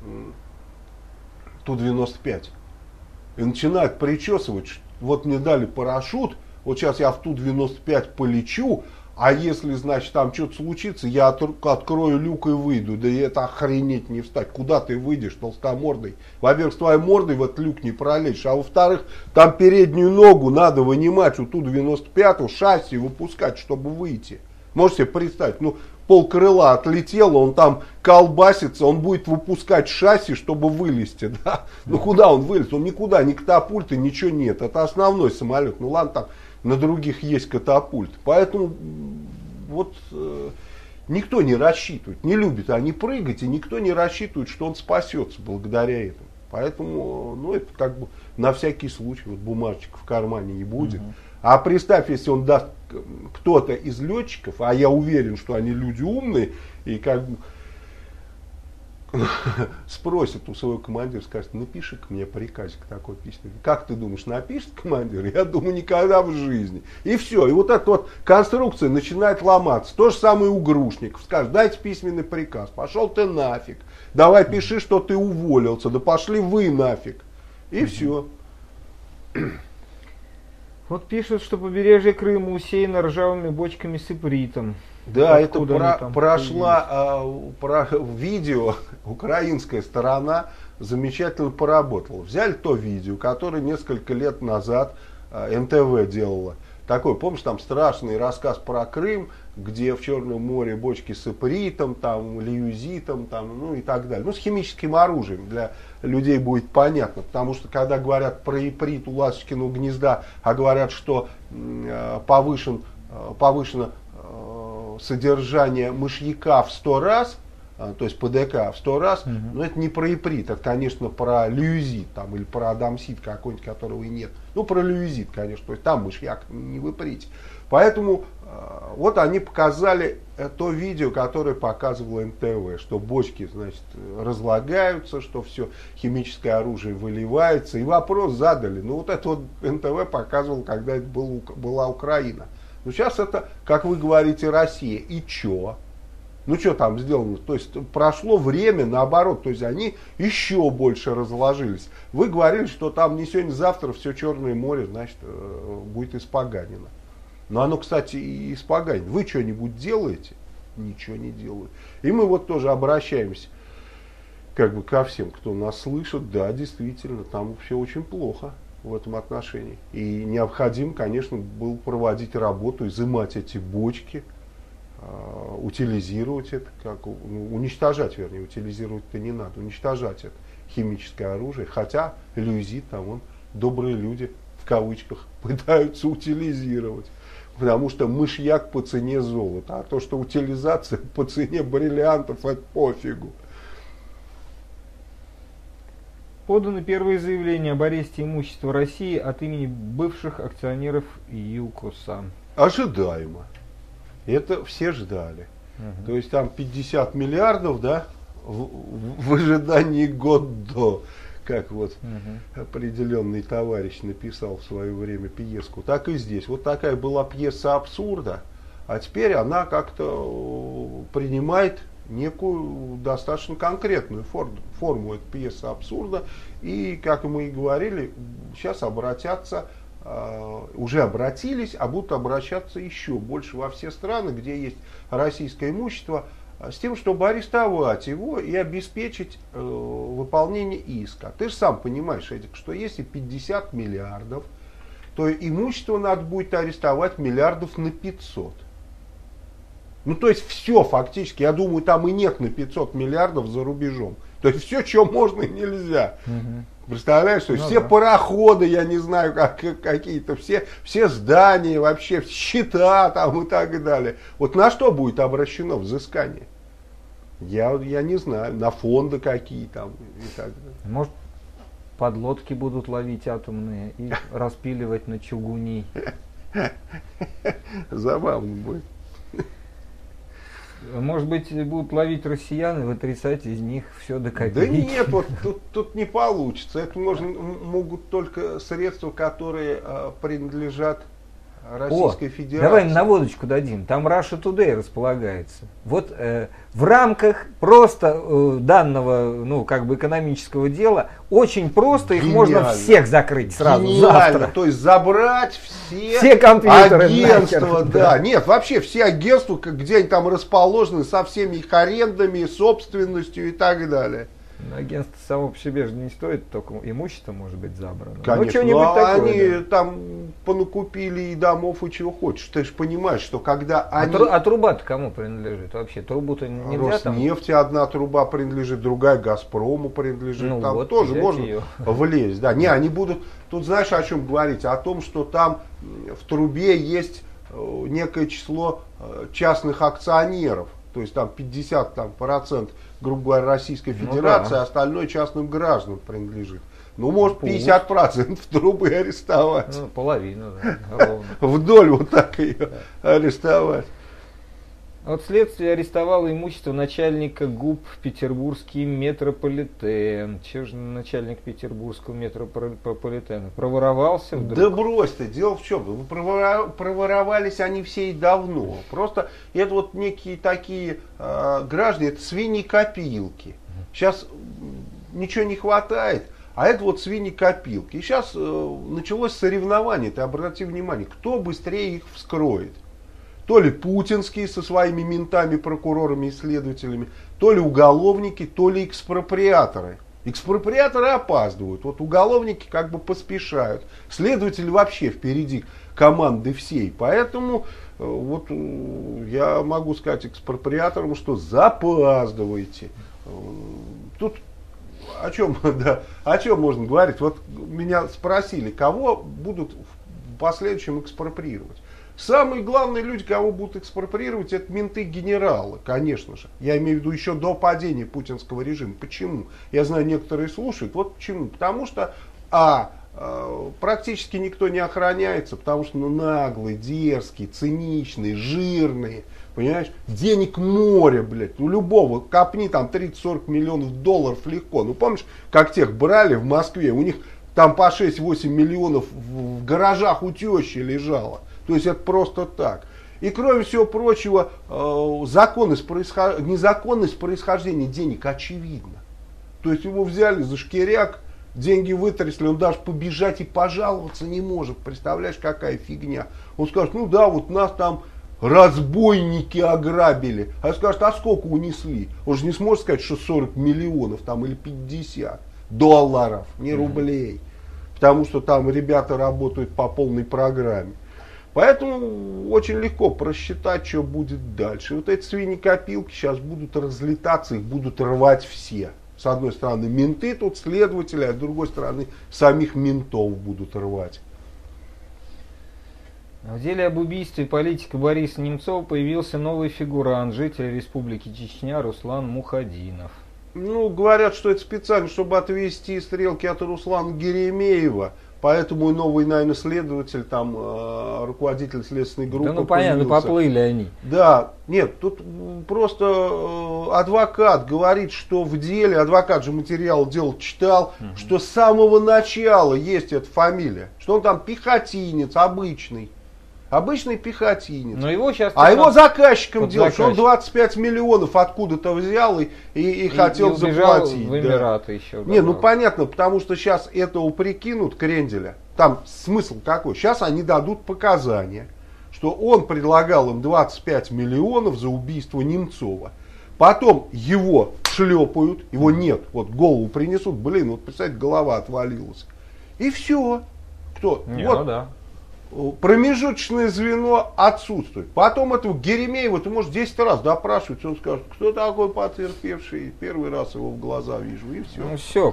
Ту-95. И начинает причесывать. Вот мне дали парашют, вот сейчас я в Ту-95 полечу, а если, значит, там что-то случится, я открою люк и выйду. Да и это охренеть не встать. Куда ты выйдешь, толстомордой? Во-первых, с твоей мордой в этот люк не пролезешь, а во-вторых, там переднюю ногу надо вынимать у Ту-95, шасси выпускать, чтобы выйти. Можете себе представить, ну, полкрыла отлетело, он там колбасится, он будет выпускать шасси, чтобы вылезти, да? Ну куда он вылез? Он никуда, ни катапульты, ничего нет. Это основной самолет. Ну ладно, там на других есть катапульт. Поэтому вот никто не рассчитывает, не любит они прыгать, и никто не рассчитывает, что он спасется благодаря этому. Поэтому, ну это как бы на всякий случай, вот бумажечка в кармане не будет. А представь, если он даст кто-то из летчиков, а я уверен, что они люди умные, и как бы спросит у своего командира, скажет, напиши-ка мне приказик такой письменный. Как ты думаешь, напишет командир? Я думаю, никогда в жизни. И все. И вот эта вот конструкция начинает ломаться. То же самое у грушников. Скажет, дайте письменный приказ. Пошел ты нафиг. Давай пиши, что ты уволился. Да пошли вы нафиг. И все. Вот пишут, что побережье Крыма усеяно ржавыми бочками с ипритом. Да, откуда это прошла видео, украинская сторона замечательно поработала. Взяли то видео, которое несколько лет назад НТВ делала. Такой, помнишь, там страшный рассказ про Крым, где в Черном море бочки с ипритом, там, лиюзитом, там, ну и так далее. Ну, с химическим оружием, для людей будет понятно. Потому что, когда говорят про иприт у Ласточкиного гнезда, а говорят, что повышено содержание мышьяка в 100 раз, то есть ПДК в 100 раз, но это не про иприт, это, конечно, про лиюзит там, или про адамсит какой-нибудь, которого и нет. Ну, про лиюзит, конечно, то есть там мышьяк не в иприте. Поэтому Вот они показали то видео, которое показывало НТВ, что бочки, значит, разлагаются, что все химическое оружие выливается. И вопрос задали. Ну, вот это вот НТВ показывал, когда это была Украина. Ну, сейчас это, как вы говорите, Россия. И чё? Ну, что там сделано? То есть, прошло время, наоборот. То есть, они еще больше разложились. Вы говорили, что там не сегодня-завтра все Черное море, значит, будет испоганено. Но оно, кстати, и испоганено. Вы что-нибудь делаете? Ничего не делаю. И мы вот тоже обращаемся как бы ко всем, кто нас слышит. Да, действительно, там все очень плохо в этом отношении. И необходимо, конечно, было проводить работу, изымать эти бочки, утилизировать это, уничтожать, вернее, утилизировать-то не надо, уничтожать это химическое оружие. Хотя люзит, там вон, добрые люди, в кавычках, пытаются утилизировать. Потому что мышьяк по цене золота. А то, что утилизация по цене бриллиантов, это пофигу. Поданы первые заявления об аресте имущества России от имени бывших акционеров ЮКОСа. Ожидаемо. Это все ждали. Угу. То есть там 50 миллиардов, да, в ожидании год до. Как вот определенный товарищ написал в свое время пьеску, так и здесь. Вот такая была пьеса абсурда, а теперь она как-то принимает некую достаточно конкретную форму этой пьесы абсурда. И, как мы и говорили, сейчас обратятся, уже обратились, а будут обращаться еще больше во все страны, где есть российское имущество, с тем, чтобы арестовать его и обеспечить выполнение иска. Ты же сам понимаешь, Эдик, что если 50 миллиардов, то имущество надо будет арестовать миллиардов на 500. Ну, то есть все фактически, я думаю, там и нет на 500 миллиардов за рубежом. То есть все, что можно и нельзя. Представляешь, то есть все пароходы, я не знаю, какие-то, все здания, вообще счета там и так далее. Вот на что будет обращено взыскание? Я не знаю, на фонды какие там и так далее. Может, подлодки будут ловить атомные и распиливать на чугуни. Забавно будет. Может быть, будут ловить россиян и вытрясать из них все до копейки. Да нет, вот тут не получится. Это могут только средства, которые принадлежат Российской Федерации. Давай наводочку дадим. Там Russia Today располагается. Вот в рамках просто данного, ну, как бы экономического дела, очень просто их можно всех закрыть сразу. Завтра. То есть забрать все компьютеры, агентства, нахер, да. Нет, вообще все агентства, где они там расположены, со всеми их арендами, собственностью и так далее. Агентство само по себе же не стоит, только имущество может быть забрано. Конечно, но они там понакупили и домов, и чего хочешь. Ты же понимаешь, что когда они... А труба-то кому принадлежит вообще? Трубу-то нельзя там... Роснефти одна труба принадлежит, другая Газпрому принадлежит. Ну, там вот тоже можно ее влезть. Да. Не, они будут... Тут знаешь, о чем говорить? О том, что там в трубе есть некое число частных акционеров. То есть там 50%, грубо говоря, Российской Федерации, а остальное частным гражданам принадлежит. Ну, может, 50% трубы арестовать. Ну, половину, да, ровно. Вдоль вот так ее арестовать. Вот следствие арестовало имущество начальника ГУП Петербургский метрополитен. Че же начальник Петербургского метрополитена? Проворовался вдруг? Да брось ты, дело в чем? Проворовались они все и давно. Просто это вот некие такие граждане, это свиньи-копилки. Сейчас ничего не хватает, а это вот свиньи-копилки. И сейчас началось соревнование, ты обрати внимание, кто быстрее их вскроет. То ли путинские со своими ментами, прокурорами и следователями, то ли уголовники, то ли экспроприаторы. Экспроприаторы опаздывают, вот уголовники как бы поспешают. Следователи вообще впереди команды всей. Поэтому вот я могу сказать экспроприаторам, что запаздывайте. Тут о чем, да, о чем можно говорить? Вот меня спросили, кого будут в последующем экспроприировать. Самые главные люди, кого будут экспроприировать, это менты-генералы, конечно же. Я имею в виду еще до падения путинского режима. Почему? Я знаю, некоторые слушают. Вот почему. Потому что практически никто не охраняется, потому что наглый, дерзкий, циничный, жирный, понимаешь, денег море, блядь, у любого, копни там 30-40 миллионов долларов легко. Ну помнишь, как тех брали в Москве, у них там по 6-8 миллионов в гаражах у тещи лежало. То есть это просто так. И кроме всего прочего, незаконность происхождения денег очевидна. То есть его взяли за шкиряк, деньги вытрясли, он даже побежать и пожаловаться не может. Представляешь, какая фигня. Он скажет, ну да, вот нас там разбойники ограбили. А скажет, а сколько унесли? Он же не сможет сказать, что 40 миллионов там, или 50 долларов, не рублей. Потому что там ребята работают по полной программе. Поэтому очень легко просчитать, что будет дальше. И вот эти свиньи-копилки сейчас будут разлетаться, их будут рвать все. С одной стороны менты тут, следователи, а с другой стороны самих ментов будут рвать. В деле об убийстве политика Бориса Немцова появился новый фигурант, житель Республики Чечня Руслан Мухадинов. Ну, говорят, что это специально, чтобы отвести стрелки от Руслана Геремеева. Поэтому и новый, наверное, следователь, там, руководитель следственной группы. Да ну понятно, поплыли они. Да, нет, тут просто адвокат говорит, что в деле, адвокат же материал дела читал, что с самого начала есть эта фамилия. Что он там пехотинец обычный. Обычный пехотинец. Но его сейчас его заказчиком делал, что он 25 миллионов откуда-то взял и хотел заплатить. В Эмираты еще. Не, ну понятно, потому что сейчас этого прикинут, Кренделя. Там смысл какой? Сейчас они дадут показания, что он предлагал им 25 миллионов за убийство Немцова. Потом его шлепают, его нет. Вот голову принесут, блин, вот представьте, голова отвалилась. И все. Кто? Не, вот. ну да. Промежуточное звено отсутствует. Потом этого Геремеева ты можешь 10 раз допрашивать, он скажет, кто такой потерпевший, первый раз его в глаза вижу, и все. Ну все,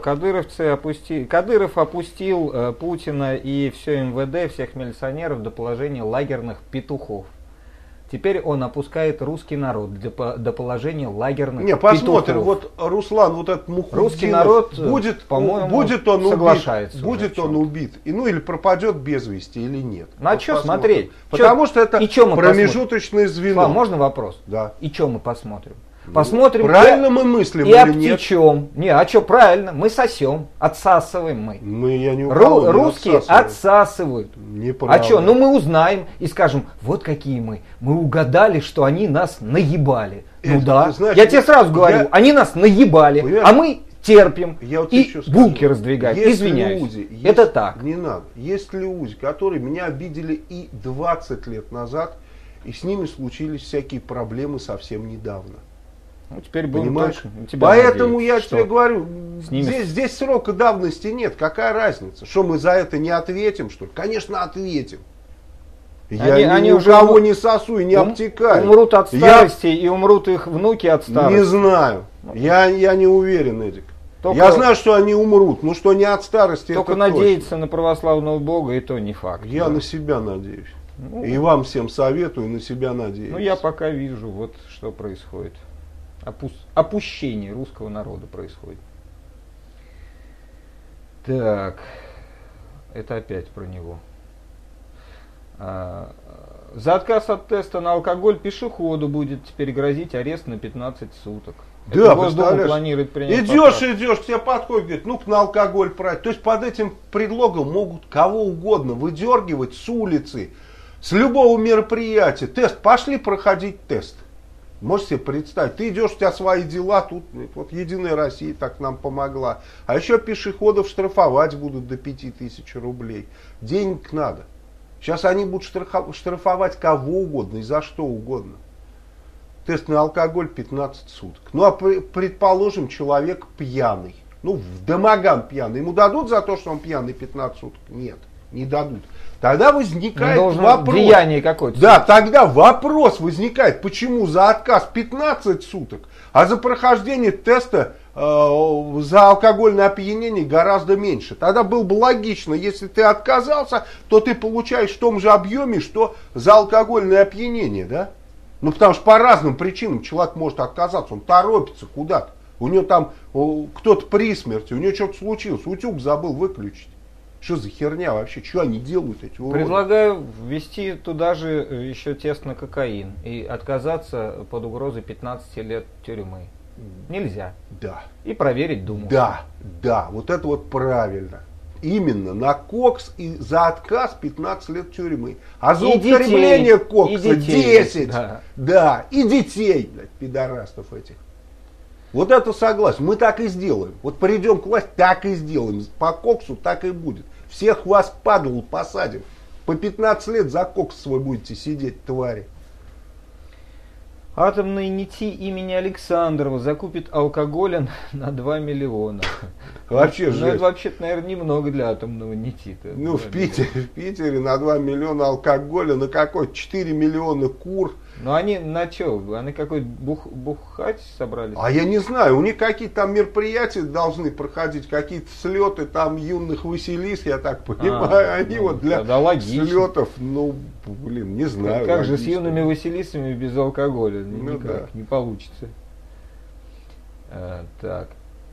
Кадыров опустил Путина и все МВД, всех милиционеров до положения лагерных петухов. Теперь он опускает русский народ до положения лагерных петухов. Не, посмотрим, вот Руслан, вот этот Мухудинов, русский народ, по-моему, будет он соглашается убит, будет он убит, ну или пропадет без вести, или нет. Ну а что смотреть? Потому что это промежуточное звено. Слава, можно вопрос? Да. И что мы посмотрим? Посмотрим, правильно мы мыслим и обтечем. Не, а что правильно? Мы сосем, отсасываем мы. Я не Русские отсасывают. Неправда. А что? Ну мы узнаем и скажем, вот какие мы. Мы угадали, что они нас наебали. Ну да. Знаешь, я тебе сразу говорю, они нас наебали, а мы терпим вот и булки раздвигаем. Извиняюсь. Это так. Не надо. Есть люди, которые меня обидели и 20 лет назад, и с ними случились всякие проблемы совсем недавно. Ну, теперь будем точно. Поэтому я тебе говорю, ними... здесь срока давности нет. Какая разница? Что мы за это не ответим, что ли? Конечно, ответим. Я ни у кого не сосу и не обтекаю. Умрут от старости и умрут их внуки от старости. Не знаю. Я не уверен, Эдик. Я знаю, что они умрут, но что не от старости, только это надеяться точно. На православного Бога, и то не факт. Я на себя надеюсь. И вам всем советую на себя надеяться. Ну, я пока вижу, вот что происходит. Опущение русского народа происходит. Так, это опять про него. За отказ от теста на алкоголь пешеходу будет теперь грозить арест на 15 суток. Да, Госдума планирует принять. Идешь, к тебе подходит, говорит, ну-ка на алкоголь брать. То есть под этим предлогом могут кого угодно выдергивать с улицы, с любого мероприятия. Тест, пошли проходить тест. Можете себе представить, ты идешь, у тебя свои дела, тут вот Единая Россия так нам помогла. А еще пешеходов штрафовать будут до 5000 рублей. Денег надо. Сейчас они будут штрафовать кого угодно и за что угодно. Тест на алкоголь 15 суток. Ну а предположим, человек пьяный. Ну в домоган пьяный. Ему дадут за то, что он пьяный 15 суток? Нет, не дадут. Тогда возникает вопрос. Деяние какое-то. Да, тогда вопрос возникает, почему за отказ 15 суток, а за прохождение теста за алкогольное опьянение гораздо меньше. Тогда было бы логично, если ты отказался, то ты получаешь в том же объеме, что за алкогольное опьянение, да? Ну, потому что по разным причинам человек может отказаться, он торопится куда-то. У него там кто-то при смерти, у него что-то случилось, утюг забыл выключить. Что за херня вообще? Что они делают, эти уроды? Предлагаю ввести туда же еще тест на кокаин и отказаться под угрозой 15 лет тюрьмы. Нельзя. Да. И проверить Думу. Да, да, вот это вот правильно. Именно на кокс и за отказ 15 лет тюрьмы. А за И употребление детей, кокса и детей, 10. да. Да, и детей, блядь, пидорастов этих. Вот это согласен. Мы так и сделаем. Вот придем к власти, так и сделаем. По коксу так и будет. Всех вас, падал, посадим. По 15 лет за кокс свой будете сидеть, твари. Атомный НИТИ имени Александрова закупит алкоголя на 2 миллиона. Вообще Ну, жесть. это вообще-то, наверное, немного для атомного НИТИ-то. Ну, в Питере на 2 миллиона алкоголя, на какой? 4 миллиона кур. Ну, они на что? Они какой бухать собрались? А я не знаю, у них какие-то там мероприятия должны проходить, какие-то слеты там юных Василис, я так понимаю. Они ну, вот для тогда логично. слетов, ну, блин, не знаю. Как же с логично. юными Василисами без алкоголя? Ну, Никак да. не получится. Так.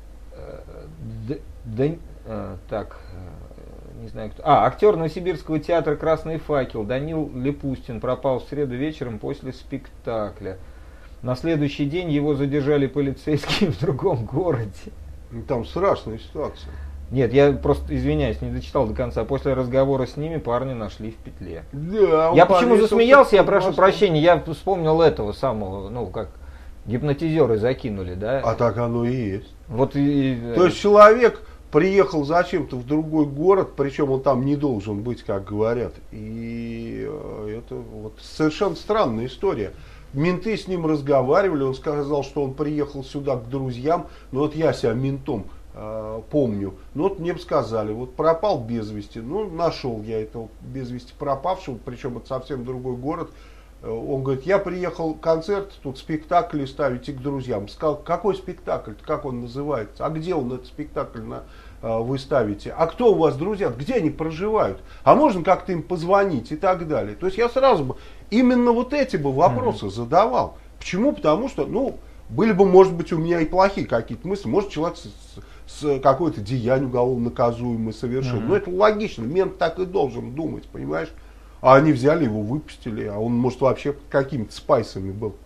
Не знаю кто. Актер Новосибирского театра «Красный факел» Данил Лепустин пропал в среду вечером после спектакля. На следующий день его задержали полицейские в другом городе. Ну, там страшная ситуация. Нет, я просто, извиняюсь, не дочитал до конца. После разговора с ними парня нашли в петле. Да, Я почему повесился засмеялся, я под прошу мостом. прощения, я вспомнил этого самого, ну, как гипнотизеры закинули, да? А так оно и есть. Вот То есть человек приехал зачем-то в другой город, причем он там не должен быть, как говорят. И это вот совершенно странная история. Менты с ним разговаривали, он сказал, что он приехал сюда к друзьям. Ну вот я себя ментом помню. Ну вот мне бы сказали, вот пропал без вести. Ну нашел я этого без вести пропавшего, причем это совсем другой город. Он говорит, я приехал концерт, тут спектакли ставить и к друзьям. Сказал, какой спектакль, как он называется, а где он этот спектакль вы ставите, а кто у вас друзья, где они проживают, а можно как-то им позвонить и так далее. То есть я сразу бы именно вот эти бы вопросы задавал. Почему? Потому что, ну, были бы, может быть, у меня и плохие какие-то мысли, может, человек с какое-то деяние уголовно наказуемое совершил. Но это логично, мент так и должен думать, понимаешь? А они взяли его, выпустили, а он, может, вообще под какими-то спайсами был.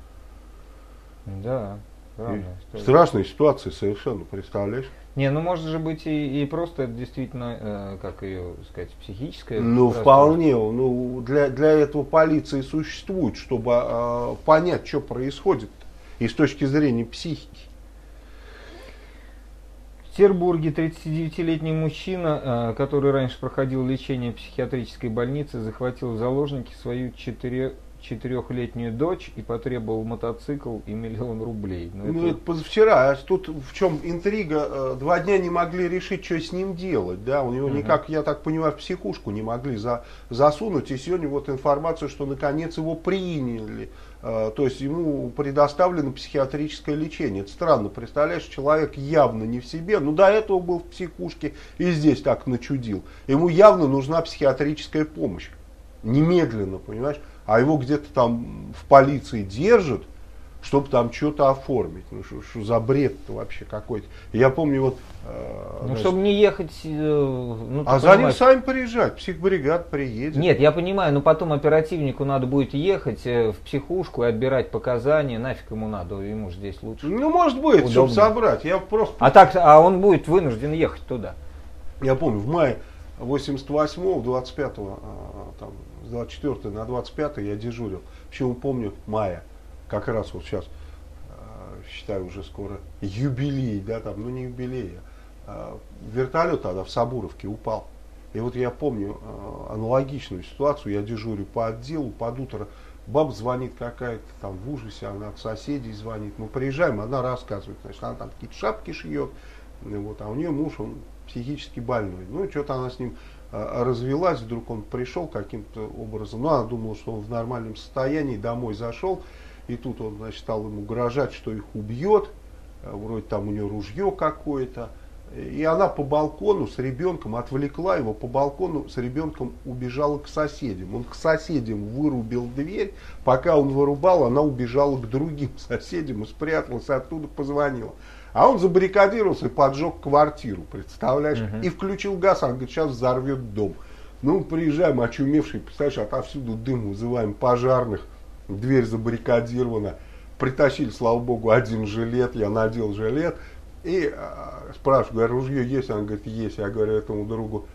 Да, Страшная ситуация совершенно, представляешь? Не, ну может же быть и просто это действительно, как ее сказать, психическое. Ну, вполне. Ну, для этого полиция существует, чтобы понять, что происходит. И с точки зрения психики. В Петербурге 39-летний мужчина, который раньше проходил лечение в психиатрической больнице, захватил в заложники свою 4-летнюю дочь и потребовал мотоцикл и 1 000 000 рублей. Ну, это позавчера. А тут в чем интрига? 2 дня не могли решить, что с ним делать. Да? У него никак, я так понимаю, в психушку не могли засунуть. И сегодня вот информация, что наконец его приняли. То есть ему предоставлено психиатрическое лечение. Это странно, представляешь, человек явно не в себе, но до этого был в психушке и здесь так начудил. Ему явно нужна психиатрическая помощь. Немедленно, понимаешь? А его где-то там в полиции держат, чтобы там что-то оформить. Ну что за бред-то вообще какой-то. Я помню вот... Ну, чтобы не ехать... а за ним сами приезжать, психбригад приедет. Нет, я понимаю, но потом оперативнику надо будет ехать в психушку и отбирать показания. Нафиг ему надо, ему же здесь лучше. Ну, может быть, чтобы собрать. Я просто... А он будет вынужден ехать туда. Я помню, в мае 88-го, 25-го, там, с 24 на 25 я дежурил. Почему помню мая. Как раз вот сейчас, считаю, уже скоро юбилей, да, там, ну не юбилей, вертолет тогда в Сабуровке упал. И вот я помню аналогичную ситуацию, я дежурю по отделу, под утро баба звонит какая-то там в ужасе, она от соседей звонит, мы приезжаем, она рассказывает, значит, она там какие-то шапки шьет, вот, а у нее муж, он психически больной, ну что-то она с ним развелась, вдруг он пришел каким-то образом, ну она думала, что он в нормальном состоянии, домой зашел, и тут он, значит, стал ему угрожать, что их убьет, вроде там у него ружье какое-то, И она по балкону с ребенком, отвлекла его, по балкону с ребенком убежала к соседям. Он к соседям вырубил дверь. Пока он вырубал, она убежала к другим соседям и спряталась оттуда, позвонила. А он забаррикадировался и поджег квартиру, представляешь? И включил газ, он говорит, сейчас взорвет дом. Ну, приезжаем, очумевший, представляешь, отовсюду дым, вызываем пожарных, дверь забаррикадирована. Притащили, слава богу, один жилет, я надел жилет. И спрашиваю, говорю, ружье есть? Он говорит, есть. Я говорю этому другу,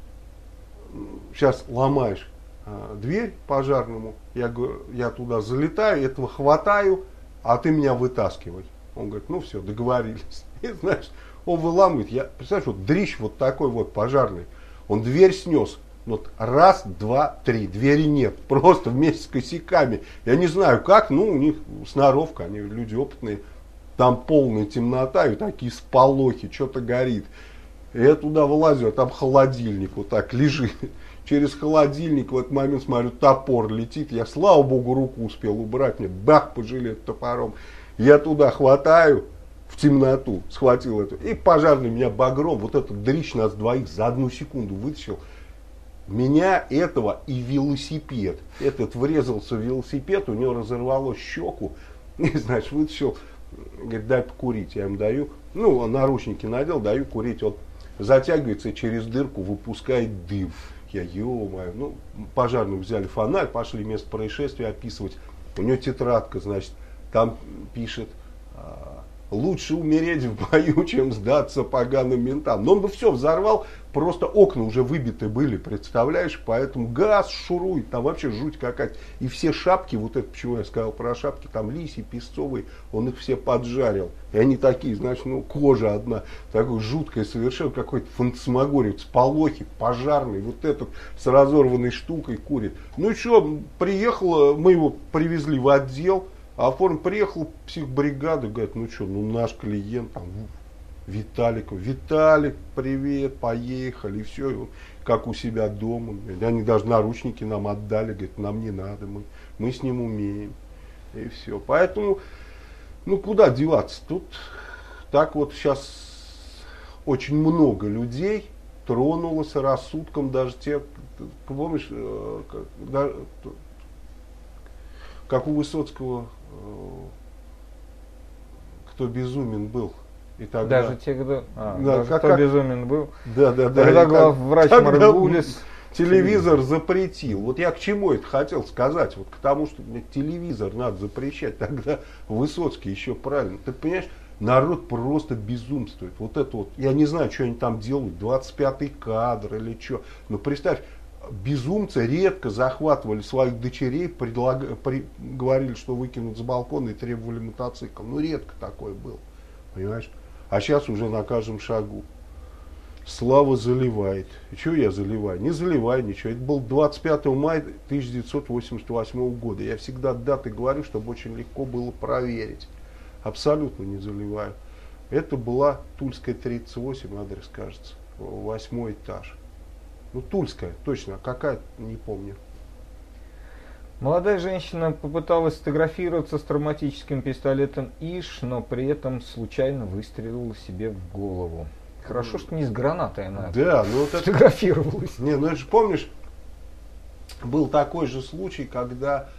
сейчас ломаешь дверь пожарному, я туда залетаю, этого хватаю, а ты меня вытаскивай. Он говорит, ну все, договорились. И знаешь, он выламывает, представляешь, вот дрищ вот такой вот пожарный, он дверь снес. Вот раз, два, три, двери нет, просто вместе с косяками. Я не знаю как, ну у них сноровка, они люди опытные. Там полная темнота и такие сполохи, что-то горит. И я туда вылазю, а там холодильник вот так лежит. Через холодильник в этот момент смотрю, топор летит. Я, слава богу, руку успел убрать, мне бах по жилету топором. Я туда хватаю, в темноту схватил эту. И пожарный меня багром, вот этот дрищ нас двоих за 1 секунду вытащил. Меня, этого и велосипед. Этот врезался в велосипед, у него разорвало щеку. И, значит, вытащил. Говорит, дай покурить, я ему даю, ну, наручники надел, даю курить, он затягивается, через дырку выпускает дым. Я, ё-моё, ну, пожарные взяли фонарь, пошли место происшествия описывать, у него тетрадка, значит, там пишет, лучше умереть в бою, чем сдаться поганым ментам. Но он бы все взорвал, просто окна уже выбиты были, представляешь, поэтому газ шурует, там вообще жуть какая-то. И все шапки, вот это, почему я сказал про шапки, там лисьи, песцовые, он их все поджарил. И они такие, значит, ну, кожа одна, такой жуткая совершенно, какой-то фантасмагория, сполохи, пожарный, вот этот с разорванной штукой курит. Ну и что, приехал, мы его привезли в отдел, а приехал психбригада, говорит, ну что, ну наш клиент, там, Виталик, привет, поехали, и все, как у себя дома. Они даже наручники нам отдали, говорит, нам не надо, мы с ним умеем. И все. Поэтому, ну куда деваться? Тут так вот сейчас очень много людей тронулось рассудком, даже те, помнишь, как у Высоцкого, кто безумен был. И тогда, даже те, кто, да, кто безумен был. Да. Когда главврач Маргулис телевизор запретил. Вот я к чему это хотел сказать? Вот к тому, что телевизор надо запрещать. Тогда Высоцкий еще правильно. Ты понимаешь, народ просто безумствует. Вот это вот, я не знаю, что они там делают, 25-й кадр или что. Но представь, безумцы редко захватывали своих дочерей, говорили, что выкинут с балкона и требовали мотоцикл. Ну, редко такое было. Понимаешь? А сейчас уже на каждом шагу. Слава заливает. И что я заливаю? Не заливаю ничего. Это был 25 мая 1988 года. Я всегда даты говорю, чтобы очень легко было проверить. Абсолютно не заливаю. Это была Тульская 38, адрес, кажется. 8 этаж. Ну, Тульская, точно. А какая, не помню. Молодая женщина попыталась сфотографироваться с травматическим пистолетом ИШ, но при этом случайно выстрелила себе в голову. Хорошо, что не с гранатой она фотографировалась. Не, ну это же помнишь, был такой же случай, когда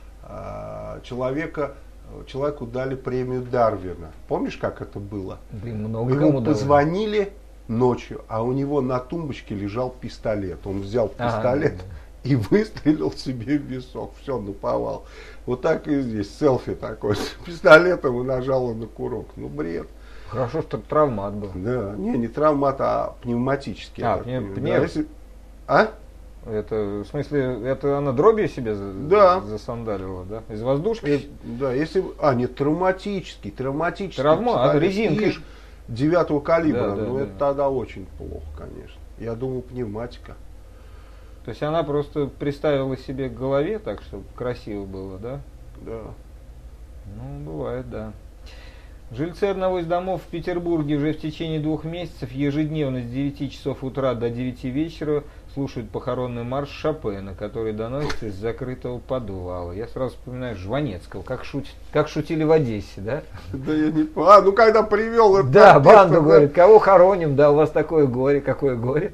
человеку дали премию Дарвина. Помнишь, как это было? Ему позвонили ночью, а у него на тумбочке лежал пистолет. Он взял пистолет и выстрелил себе в висок. Все, наповал. Вот так и здесь. Селфи такой с пистолетом и нажал на курок. Ну, бред. Хорошо, что травмат был. Да, не травмат, а пневматический. Это, в смысле, это она дробью себе засандалила, да? Из воздушки? Да, если... нет, травматический. Травма, резинка. 9-го калибра, это тогда очень плохо, конечно. Я думал, пневматика. То есть она просто приставила себе к голове так, чтобы красиво было, да? Да. Ну, бывает, да. Жильцы одного из домов в Петербурге уже в течение 2 месяцев ежедневно с 9 часов утра до 9 вечера слушают похоронный марш Шопена, который доносится из закрытого подвала. Я сразу вспоминаю Жванецкого, как шутили в Одессе, да? Да я не понимаю. Ну когда привел это. Да, банду говорит, кого хороним, да, у вас такое горе, какое горе.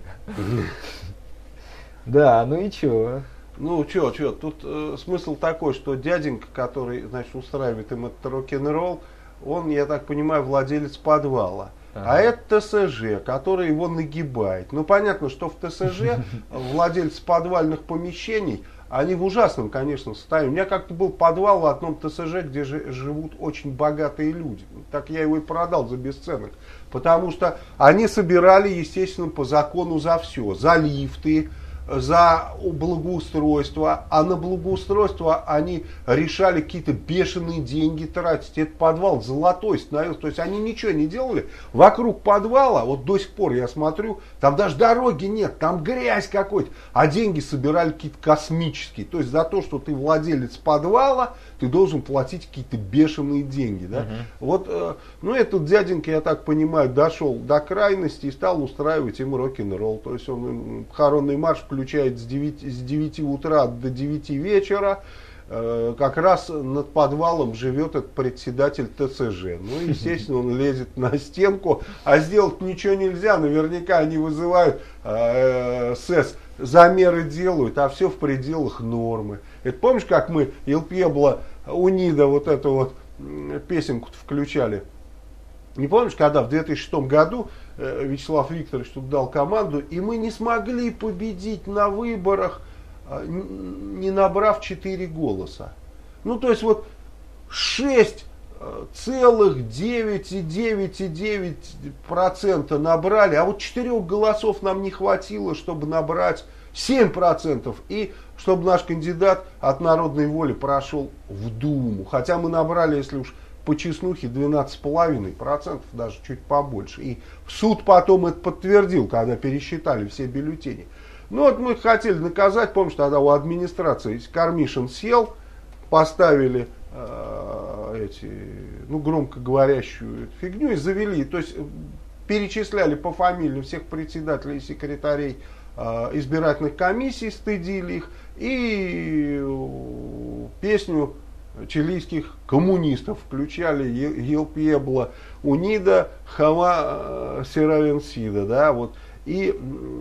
Да, ну и чё? Ну, чё, тут смысл такой, что дяденька, который, значит, устраивает им этот рок-н-ролл, он, я так понимаю, владелец подвала. А это ТСЖ, который его нагибает. Ну, понятно, что в ТСЖ владельцы подвальных помещений, они в ужасном, конечно, состоянии. У меня как-то был подвал в одном ТСЖ, где живут очень богатые люди. Так я его и продал за бесценок. Потому что они собирали, естественно, по закону за все. За лифты, за благоустройство, а на благоустройство они решали какие-то бешеные деньги тратить. Этот подвал золотой становился. То есть они ничего не делали. Вокруг подвала, вот до сих пор я смотрю, там даже дороги нет, там грязь какой-то. А деньги собирали какие-то космические. То есть за то, что ты владелец подвала, ты должен платить какие-то бешеные деньги. Да? Вот, ну этот дяденька, я так понимаю, дошел до крайности и стал устраивать им рок-н-ролл. То есть он похоронный марш включает с 9 утра до 9 вечера. Как раз над подвалом живет этот председатель ТСЖ. Ну, естественно, он лезет на стенку, а сделать ничего нельзя. Наверняка они вызывают СЭС, замеры делают, а все в пределах нормы. Это помнишь, как мы «Il Pueblo Unido» вот эту вот песенку включали? Не помнишь, когда в 2006 году Вячеслав Викторович тут дал команду, и мы не смогли победить на выборах, не набрав 4 голоса. Ну, то есть вот 6,9,9,9% набрали, а вот 4 голосов нам не хватило, чтобы набрать 7%, и чтобы наш кандидат от народной воли прошел в Думу. Хотя мы набрали, если уж по честнухе, 12,5%, даже чуть побольше. И суд потом это подтвердил, когда пересчитали все бюллетени. Ну вот мы хотели наказать, помнишь, тогда у администрации Кармишин сел, поставили громкоговорящую фигню и завели, то есть перечисляли по фамилиям всех председателей и секретарей избирательных комиссий, стыдили их, и песню чилийских коммунистов включали «Il Pueblo Unido, Jamás será vencido», да, вот, и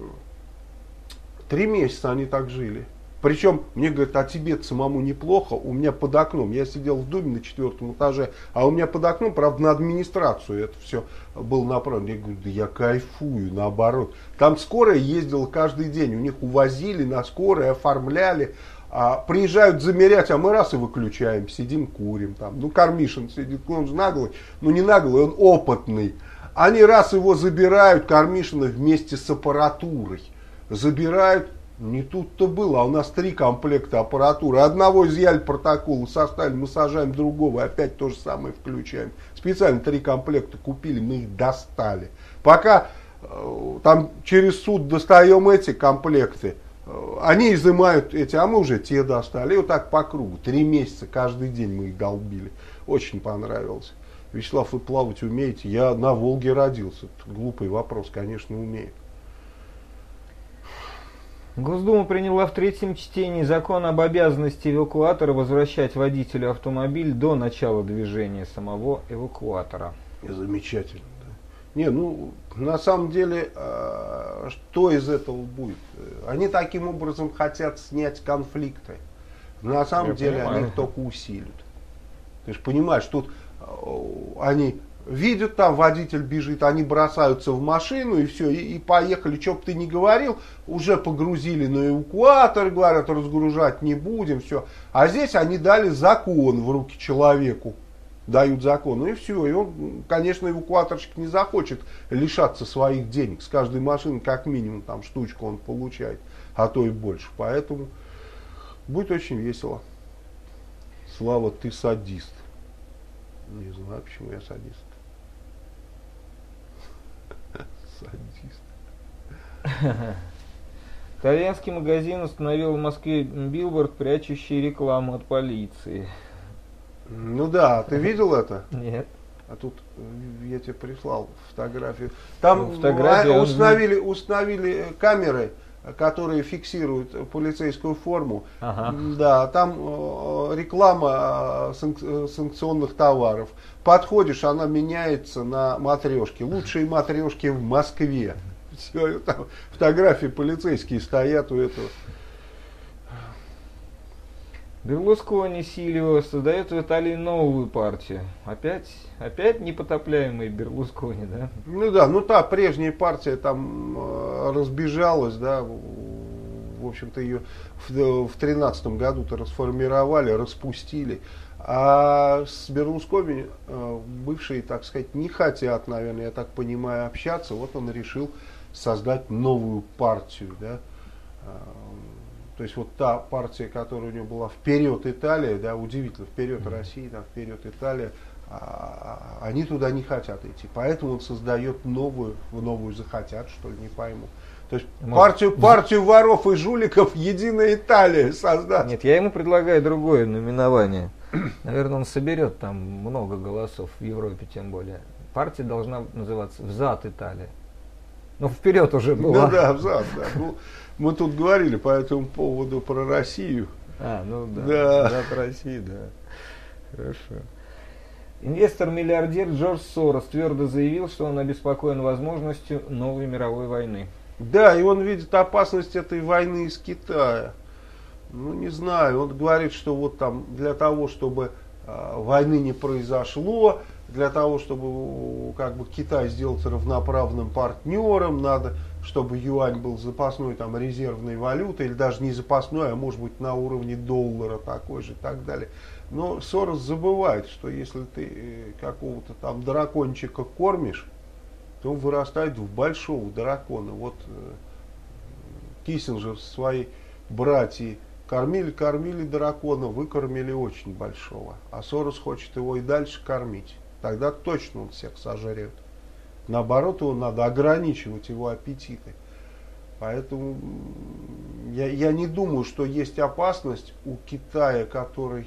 3 месяца они так жили. Причем мне говорят, а тебе самому неплохо, у меня под окном, я сидел в Думе на 4-м этаже, а у меня под окном, правда, на администрацию это все было направлено. Я говорю, да я кайфую, наоборот. Там скорая ездила каждый день, у них увозили на скорой, оформляли. Приезжают замерять, а мы раз и выключаем, сидим, курим. Там. Ну, Кармишин сидит, он же наглый, ну не наглый, он опытный. Они раз его забирают, Кармишина, вместе с аппаратурой. Забирают, не тут-то было, а у нас 3 комплекта аппаратуры. Одного изъяли протокол, составили, мы сажаем другого, и опять то же самое включаем. Специально 3 комплекта купили, мы их достали. Пока там через суд достаем эти комплекты, они изымают эти, а мы уже те достали. И вот так по кругу. 3 месяца, каждый день мы их долбили. Очень понравилось. Вячеслав, вы плавать умеете? Я на Волге родился. Глупый вопрос, конечно, умею. Госдума приняла в 3-м чтении закон об обязанности эвакуатора возвращать водителю автомобиль до начала движения самого эвакуатора. Замечательно. Да. Не, ну, на самом деле, что из этого будет? Они таким образом хотят снять конфликты. На самом деле, они их только усилят. Ты же понимаешь, тут они видят, там водитель бежит, они бросаются в машину и все, и поехали. Что бы ты ни говорил, уже погрузили на эвакуатор, говорят, разгружать не будем, все. А здесь они дали закон в руки человеку, дают закон, ну и все. И он, конечно, эвакуаторщик не захочет лишаться своих денег. С каждой машины как минимум там штучку он получает, а то и больше. Поэтому будет очень весело. Слава, ты садист. Не знаю, почему я садист. Садист. Итальянский магазин установил в Москве билборд, прячущий рекламу от полиции. Ну да, ты видел это? Нет. А тут я тебе прислал фотографию. Там установили камеры, которые фиксируют полицейскую форму. Ага. Да, там реклама санкционных товаров. Подходишь, она меняется на матрешки. Лучшие матрешки в Москве. Все, там фотографии полицейские стоят у этого. Берлускони Сильвио создает в Италии новую партию. Опять непотопляемый Берлускони, да? Ну да, ну та прежняя партия там разбежалась, да, в общем-то ее в 2013 году-то расформировали, распустили. А с Берлускони бывшие, так сказать, не хотят, наверное, я так понимаю, общаться. Вот он решил создать новую партию, да. То есть вот та партия, которая у него была «Вперед, Италия», да, удивительно, «Вперед, Россия», да, «Вперед, Италия», они туда не хотят идти. Поэтому он создает новую захотят, что ли, не пойму. То есть партию воров и жуликов «Единая Италия» создать. Нет, я ему предлагаю другое наименование. Наверное, он соберет там много голосов в Европе, тем более. Партия должна называться «Взад Италия». Ну, вперед уже была. Ну да, взад, да. Ну, мы тут говорили по этому поводу про Россию. Ну да. Взад России, да. Хорошо. Инвестор-миллиардер Джордж Сорос твердо заявил, что он обеспокоен возможностью новой мировой войны. Да, и он видит опасность этой войны из Китая. Ну, не знаю, он говорит, что вот там для того, чтобы войны не произошло, для того, чтобы как бы Китай сделать равноправным партнером, надо, чтобы юань был запасной там резервной валютой, или даже не запасной, а может быть на уровне доллара такой же и так далее. Но Сорос забывает, что если ты какого-то там дракончика кормишь, то он вырастает в большого дракона. Вот Киссинджер своей братьей кормили дракона, выкормили очень большого. А Сорос хочет его и дальше кормить. Тогда точно он всех сожрет. Наоборот, его надо ограничивать его аппетиты. Поэтому я не думаю, что есть опасность у Китая, который,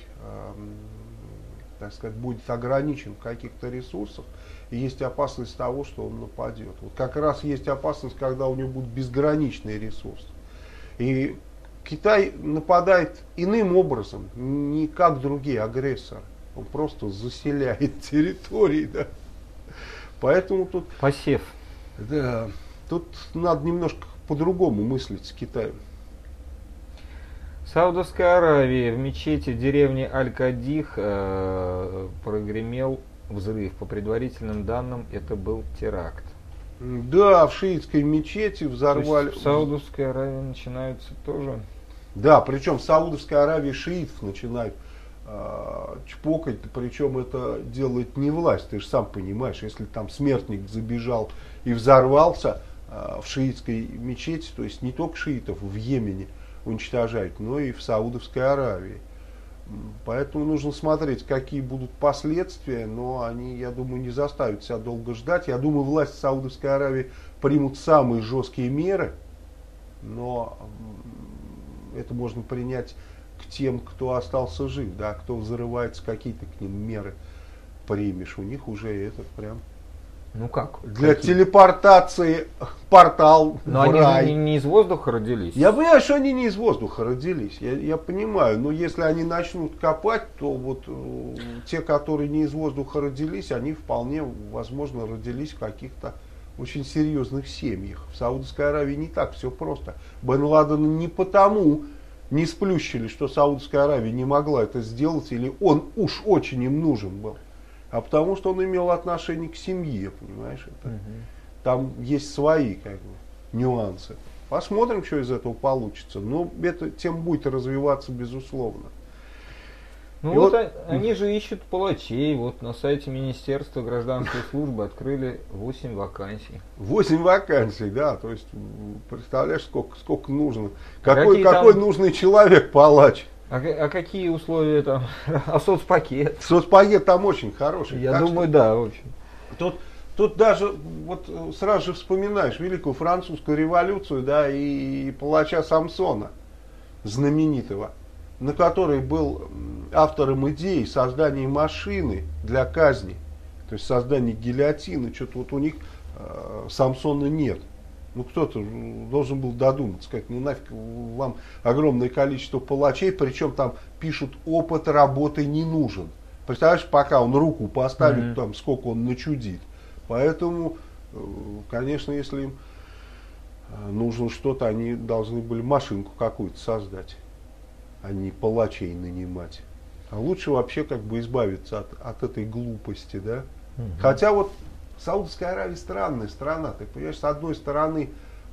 так сказать, будет ограничен в каких-то ресурсах. И есть опасность того, что он нападет. Вот как раз есть опасность, когда у него будут безграничные ресурсы. И Китай нападает иным образом, не как другие агрессоры. Он просто заселяет территории, да. Поэтому тут... Посев. Да, тут надо немножко по-другому мыслить с Китаем. В Саудовской Аравии в мечети в деревне Аль-Кадих прогремел взрыв. По предварительным данным, это был теракт. Да, в шиитской мечети взорвали... В Саудовской Аравии начинаются тоже... Да, причем в Саудовской Аравии шиитов начинают чпокать, причем это делает не власть, ты же сам понимаешь, если там смертник забежал и взорвался в шиитской мечети, то есть не только шиитов в Йемене уничтожают, но и в Саудовской Аравии. Поэтому нужно смотреть, какие будут последствия, но они, я думаю, не заставят себя долго ждать. Я думаю, власти Саудовской Аравии примут самые жесткие меры, но это можно принять к тем, кто остался жив, да, кто взрывается, какие-то к ним меры примешь. У них уже это прям... Ну как? Для телепортации портал но в рай. Они не из воздуха родились? Я понимаю, что они не из воздуха родились. Я понимаю, но если они начнут копать, то вот те, которые не из воздуха родились, они вполне возможно родились в каких-то очень серьезных семьях. В Саудовской Аравии не так все просто. Бен Ладена не потому не сплющили, что Саудовская Аравия не могла это сделать, или он уж очень им нужен был, а потому что он имел отношение к семье, понимаешь? Это, там есть свои как бы нюансы. Посмотрим, что из этого получится. Но это тем будет развиваться безусловно. Ну вот они же ищут палачей. Вот на сайте Министерства гражданской службы открыли 8 вакансий. 8 вакансий, да. То есть, представляешь, сколько нужно. Какой нужный человек палач? А какие условия там? А соцпакет? Соцпакет там очень хороший. Я думаю, да, в общем. Тут даже вот сразу же вспоминаешь Великую Французскую революцию, да, и палача Самсона, знаменитого, на который был автором идеи создания машины для казни, То есть создание гильотины, что-то вот у них Самсона нет. Ну кто-то должен был додуматься, сказать, ну нафиг вам огромное количество палачей, причем там пишут, опыт работы не нужен. Представляешь, пока он руку поставит, там сколько он начудит. Поэтому, конечно, если им нужно что-то, они должны были машинку какую-то создать, а не палачей нанимать. А лучше вообще как бы избавиться от этой глупости, да. Хотя вот Саудовская Аравия странная страна, ты понимаешь, с одной стороны,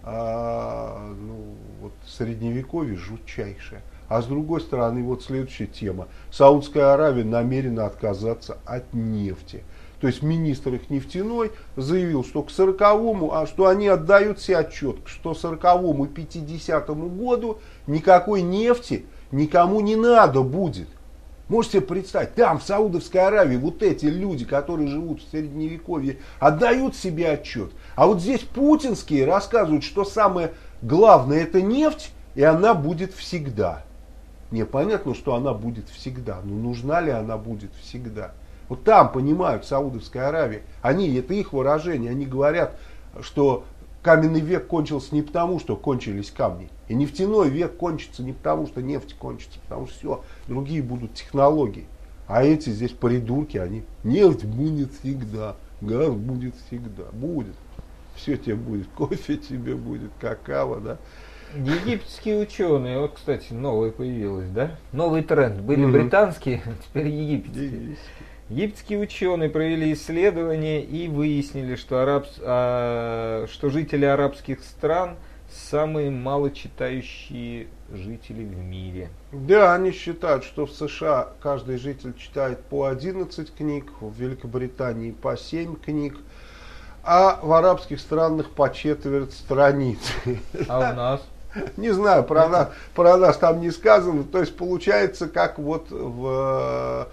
вот средневековье жутчайшее, а с другой стороны, вот следующая тема. Саудовская Аравия намерена отказаться от нефти. То есть министр их нефтяной заявил, что к 40-му, что они отдают себе отчет, что к 40-му и 50-му году никакой нефти никому не надо будет. Можете себе представить, там в Саудовской Аравии вот эти люди, которые живут в Средневековье, отдают себе отчет. А вот здесь путинские рассказывают, что самое главное это нефть, и она будет всегда. Не, понятно, что она будет всегда, но нужна ли она будет всегда? Вот там понимают, в Саудовской Аравии, это их выражение, они говорят, что каменный век кончился не потому, что кончились камни. И нефтяной век кончится не потому, что нефть кончится, потому что все, другие будут технологии. А эти здесь придурки, нефть будет всегда, газ будет всегда, будет. Все тебе будет, кофе тебе будет, какао, да. Египетские ученые, вот, кстати, новое появилось, да? Новый тренд. Были британские, теперь египетские. Египетские ученые провели исследование и выяснили, что жители арабских стран самые малочитающие жители в мире. Да, они считают, что в США каждый житель читает по 11 книг, в Великобритании по 7 книг, а в арабских странах по четверть страниц. А у нас? Не знаю, про нас там не сказано. То есть получается, как вот в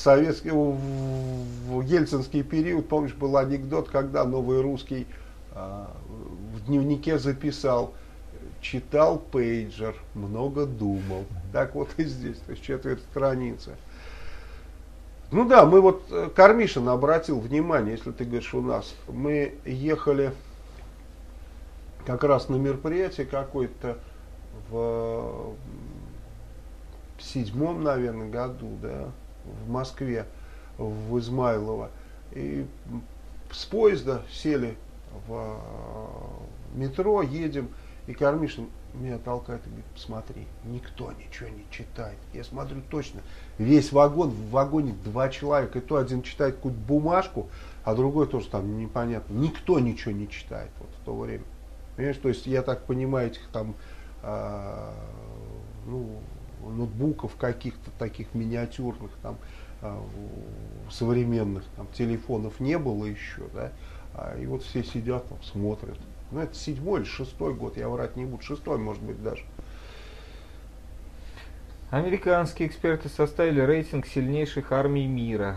ельцинский период, помнишь, был анекдот, когда Новый Русский в дневнике записал: читал пейджер, много думал. Так вот и здесь, то есть четверть страницы. Ну да, мы вот, Кармишин обратил внимание, если ты говоришь у нас, мы ехали как раз на мероприятие какое-то в 7-м, наверное, году, да, в Москве, в Измайлово. И с поезда сели в метро, едем, и Кармишин меня толкает и говорит: посмотри, никто ничего не читает. Я смотрю точно, весь вагон, в вагоне 2 человека, и то один читает какую-то бумажку, а другой тоже там непонятно. Никто ничего не читает вот в то время. Понимаешь, то есть я так понимаю, этих там ноутбуков каких-то таких миниатюрных, там, современных там, телефонов не было еще, да, и вот все сидят там, смотрят. Ну, это 7-й или 6-й год, я врать не буду, 6-й, может быть, даже. Американские эксперты составили рейтинг сильнейших армий мира.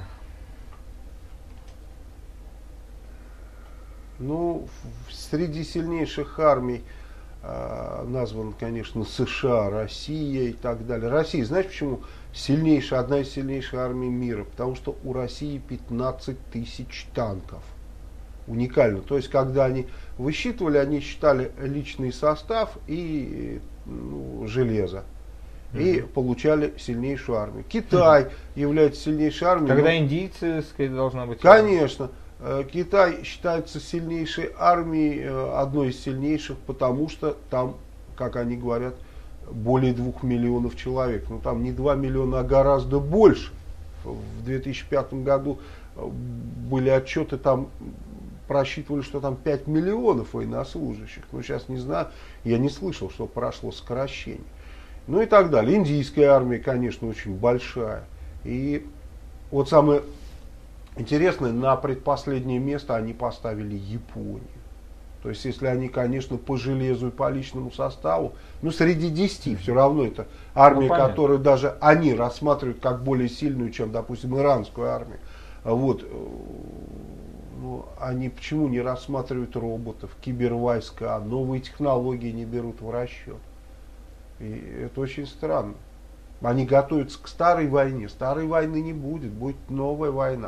Ну, среди сильнейших армий назван, конечно, США, Россия и так далее. Россия, знаешь почему сильнейшая, одна из сильнейших армий мира? Потому что у России 15 тысяч танков. Уникально. То есть, когда они высчитывали, они считали личный состав и железо. И получали сильнейшую армию. Китай является сильнейшей армией. Когда индийцы, сказать, должна быть. Конечно. Китай считается сильнейшей армией, одной из сильнейших, потому что там, как они говорят, более 2 миллионов человек. Ну там не 2 миллиона, а гораздо больше. В 2005 году были отчеты, там просчитывали, что там 5 миллионов военнослужащих. Но сейчас не знаю, я не слышал, что прошло сокращение. Ну и так далее. Индийская армия, конечно, очень большая. И вот самое интересное, на предпоследнее место они поставили Японию. То есть, если они, конечно, по железу и по личному составу, ну, среди 10 все равно это армия, которую даже они рассматривают как более сильную, чем, допустим, иранскую армию. Вот. Ну, они почему не рассматривают роботов, кибервойска, новые технологии не берут в расчет? И это очень странно. Они готовятся к старой войне. Старой войны не будет, будет новая война.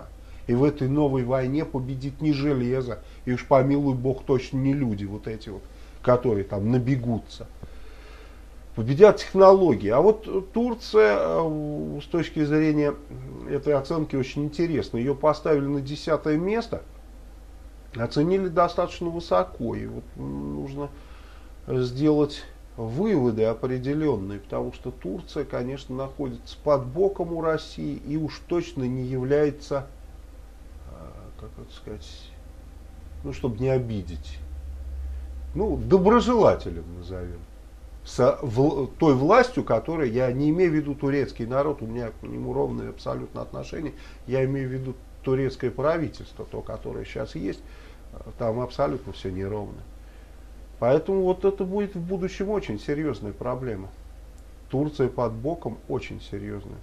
И в этой новой войне победит не железо, и уж помилуй бог, точно не люди вот эти вот, которые там набегутся. Победят технологии. А вот Турция, с точки зрения этой оценки, очень интересна. Ее поставили на 10-е место, оценили достаточно высоко. И вот нужно сделать выводы определенные, потому что Турция, конечно, находится под боком у России и уж точно не является, как это сказать, ну, чтобы не обидеть, ну, доброжелателем назовем, с той властью, которая, я не имею в виду турецкий народ, у меня к нему ровное абсолютно отношение, я имею в виду турецкое правительство, то, которое сейчас есть, там абсолютно все неровно. Поэтому вот это будет в будущем очень серьезная проблема. Турция под боком очень серьезная.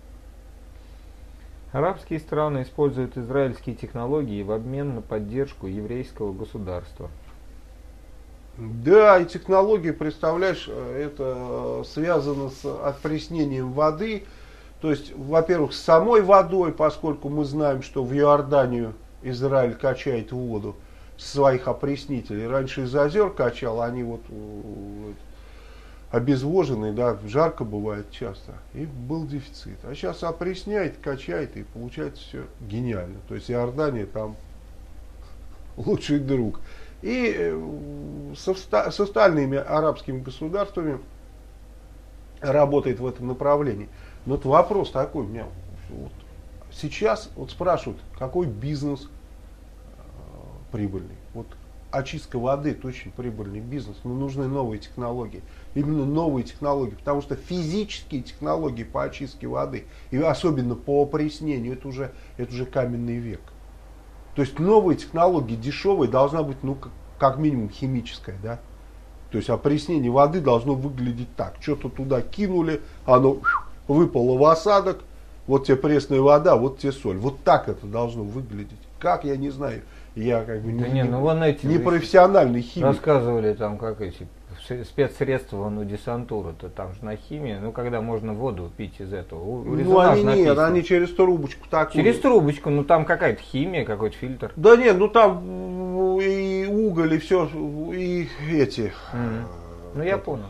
Арабские страны используют израильские технологии в обмен на поддержку еврейского государства. Да, и технологии, представляешь, это связано с опреснением воды. То есть, во-первых, с самой водой, поскольку мы знаем, что в Иорданию Израиль качает воду своих опреснителей. Раньше из озер качал, они вот обезвоженные, да, жарко бывает часто, и был дефицит. А сейчас опресняет, качает, и получается все гениально. То есть Иордания там лучший друг. И с остальными арабскими государствами работает в этом направлении. Но вот вопрос такой у меня. Вот сейчас вот спрашивают, какой бизнес прибыльный. Вот очистка воды это очень прибыльный бизнес, но нужны новые технологии. Именно новые технологии, потому что физические технологии по очистке воды, и особенно по опреснению, это уже каменный век. То есть новые технологии дешевые должна быть, ну, как минимум химическая, да. То есть опреснение воды должно выглядеть так. Что-то туда кинули, оно выпало в осадок, вот тебе пресная вода, вот тебе соль. Вот так это должно выглядеть. Как, я не знаю. Я как бы да не профессиональный химик. Рассказывали там, как эти спецсредства, ну, десантура-то, там же на химии, ну, когда можно воду пить из этого. Ну, они нет, они через трубочку такую. Через трубочку, ну, там какая-то химия, какой-то фильтр. Да нет, ну, там и уголь, и все, и эти... Ну, я понял.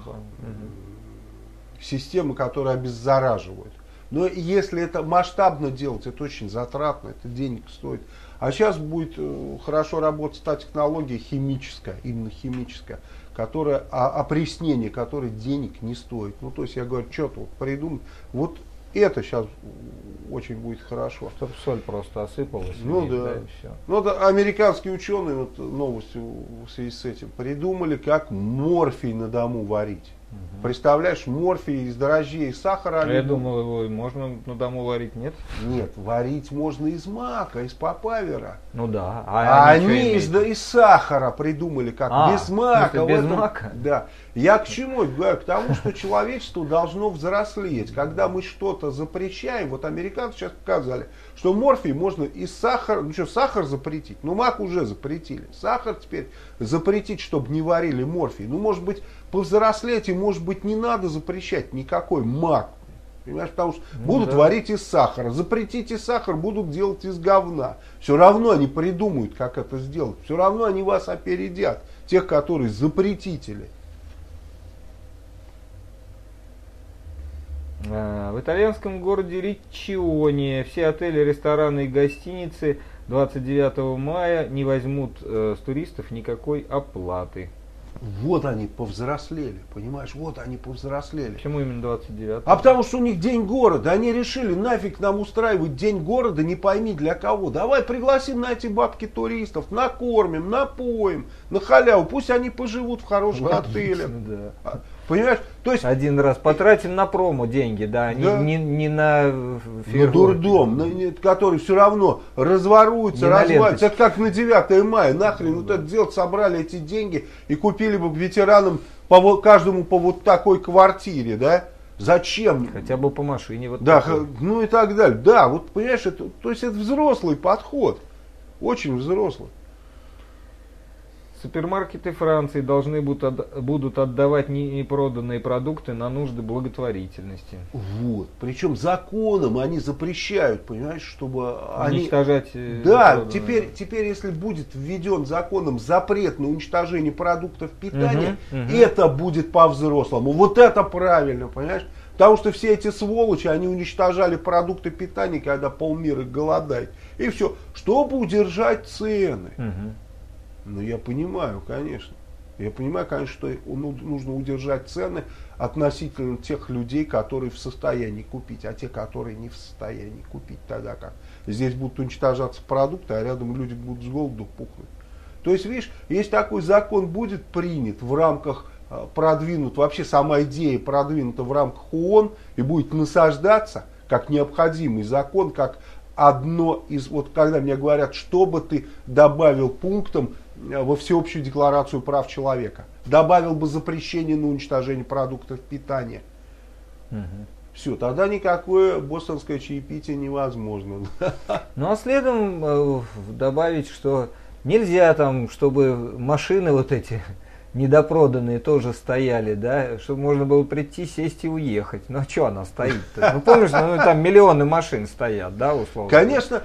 Системы, которые обеззараживают. Но если это масштабно делать, это очень затратно, это денег стоит. А сейчас будет хорошо работать та технология химическая, именно химическая, которая, опреснение которой денег не стоит. Ну, то есть я говорю, что-то вот придумать. Вот это сейчас очень будет хорошо. Чтобы соль просто осыпалась. Ну, да. И все. Ну, да, американские ученые, вот новостью в связи с этим, придумали, как морфий на дому варить. Представляешь, морфий из дрожжей и сахара. Я думал, его можно на дому варить, нет? Нет, варить можно из мака, из папавера. Ну да. А они из сахара придумали, как без мака. Без мака? Да. Я к чему говорю? К тому, что человечество должно взрослеть. Когда мы что-то запрещаем, вот американцы сейчас показали, что морфий можно из сахара, ну что, сахар запретить? Ну, мак уже запретили. Сахар теперь запретить, чтобы не варили морфий. Ну, может быть, повзрослеть, и может быть не надо запрещать никакой мак. Понимаешь, потому что будут варить из сахара. Запретите сахар, будут делать из говна. Все равно они придумают, как это сделать. Все равно они вас опередят. Тех, которые запретители. В итальянском городе Риччионе все отели, рестораны и гостиницы 29 мая не возьмут с туристов никакой оплаты. Вот они повзрослели, понимаешь, вот они повзрослели. Почему именно 29? А потому что у них день города, они решили, нафиг нам устраивать день города, не пойми для кого. Давай пригласим на эти бабки туристов, накормим, напоим, на халяву, пусть они поживут в хороших отелях. Да. Понимаешь? То есть, один раз потратим на промо деньги, да, да. Не на дурдом, который все равно разворуется, развалится. Это как на 9 мая, нахрен вот это делать, собрали эти деньги и купили бы ветеранам каждому по вот такой квартире, да? Зачем? Хотя бы по машине. Вот да, такой. Ну и так далее. Да, вот понимаешь, то есть это взрослый подход, очень взрослый. Супермаркеты Франции должны будут отдавать непроданные продукты на нужды благотворительности. Вот. Причем законом они запрещают, понимаешь, чтобы уничтожать. Да, теперь, если будет введен законом запрет на уничтожение продуктов питания, это будет по-взрослому. Вот это правильно, понимаешь? Потому что все эти сволочи, они уничтожали продукты питания, когда полмира голодает. И все, чтобы удержать цены. Ну, я понимаю, конечно. Я понимаю, конечно, что нужно удержать цены относительно тех людей, которые в состоянии купить, а те, которые не в состоянии купить, тогда как здесь будут уничтожаться продукты, а рядом люди будут с голоду пухнуть. То есть, видишь, если такой закон будет принят в рамках продвинут, вообще сама идея продвинута в рамках ООН и будет насаждаться как необходимый закон, как одно из, вот когда мне говорят, что бы ты добавил пунктом во всеобщую декларацию прав человека, добавил бы запрещение на уничтожение продуктов питания. Все, тогда никакое бостонское чаепитие невозможно. Ну а следом добавить, что нельзя там, чтобы машины вот эти недопроданные тоже стояли, да, чтобы можно было прийти, сесть и уехать. Ну а что она стоит-то? Ну помнишь, там миллионы машин стоят, да, условно? Конечно.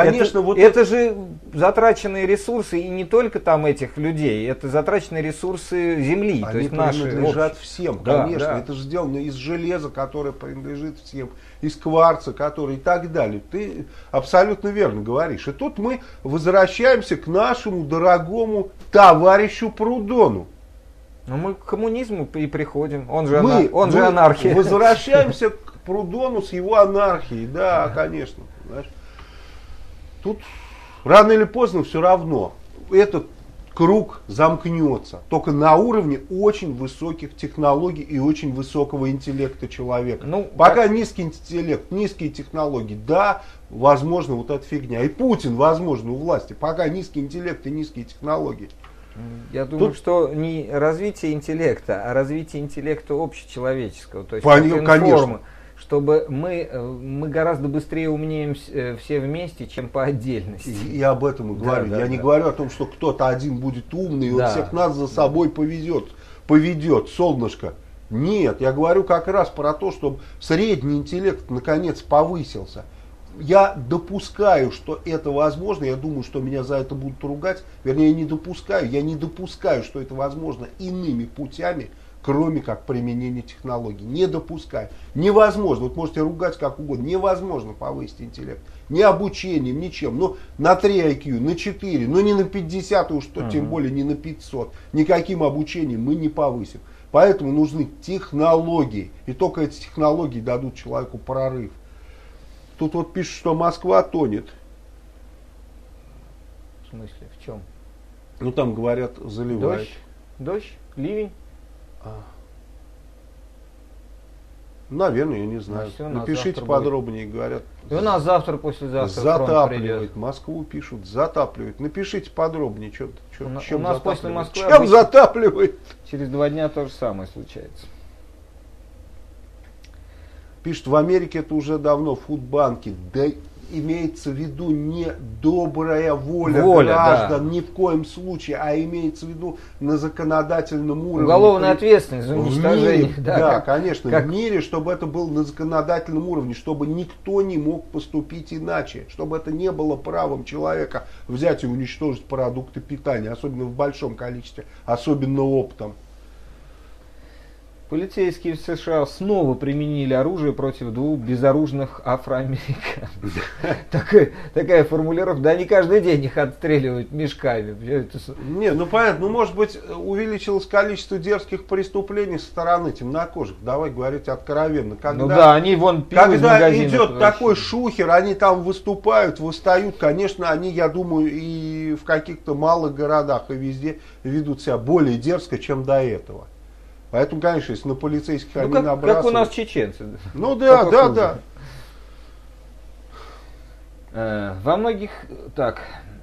Это же затраченные ресурсы, и не только там этих людей, это затраченные ресурсы земли. Они то есть наши принадлежат всем, да, конечно. Да. Это же сделано из железа, которое принадлежит всем, из кварца, который и так далее. Ты абсолютно верно говоришь. И тут мы возвращаемся к нашему дорогому товарищу Прудону. Ну мы к коммунизму и приходим. Он же анархия. Возвращаемся к Прудону с его анархией. Да, конечно. Понимаешь? Тут рано или поздно все равно этот круг замкнется. Только на уровне очень высоких технологий и очень высокого интеллекта человека. Пока низкий интеллект, низкие технологии, да, возможно вот эта фигня. И Путин, возможно, у власти. Пока низкий интеллект и низкие технологии. Я думаю, что не развитие интеллекта, а развитие интеллекта общечеловеческого. То есть конечно. Чтобы мы гораздо быстрее умнеем все вместе, чем по отдельности. Я об этом и говорю. Я не говорю о том, что кто-то один будет умный, и он всех нас за собой поведет, солнышко. Нет, я говорю как раз про то, чтобы средний интеллект наконец повысился. Я допускаю, что это возможно, я думаю, что меня за это будут ругать. Вернее, я не допускаю, что это возможно иными путями, кроме как применения технологий. Не допускаю. Невозможно, вот можете ругать как угодно, невозможно повысить интеллект. Ни обучением, ничем. Ну, на 3 IQ, на 4, но не на 50, уж тем более не на 500. Никаким обучением мы не повысим. Поэтому нужны технологии. И только эти технологии дадут человеку прорыв. Тут вот пишут, что Москва тонет. В смысле, в чем? Ну там говорят, заливает. Дождь? Ливень? Наверное, я не знаю. Напишите подробнее, говорят. И у нас завтра, послезавтра затапливает. Москву пишут, затапливает. Напишите подробнее, у нас после Москвы чем затапливает. Через 2 дня то же самое случается. Пишет, в Америке это уже давно фудбанки. Да имеется в виду не добрая воля граждан, ни в коем случае, а имеется в виду на законодательном уровне. Уголовная ответственность за уничтожение. Да, конечно, в мире, чтобы это было на законодательном уровне, чтобы никто не мог поступить иначе, чтобы это не было правом человека взять и уничтожить продукты питания, особенно в большом количестве, особенно оптом. Полицейские в США снова применили оружие против 2 безоружных афроамериканцев. Такая формулировка. Да они каждый день их отстреливают мешками. Не, ну понятно, может быть увеличилось количество дерзких преступлений со стороны темнокожих. Давай говорить откровенно. Они вон пиво из магазина. Когда идет такой шухер, они там выступают, восстают. Конечно, они, я думаю, и в каких-то малых городах и везде ведут себя более дерзко, чем до этого. Поэтому, конечно, если на полицейских они набрасывают... Как у нас чеченцы. Ну да. Во многих... Так.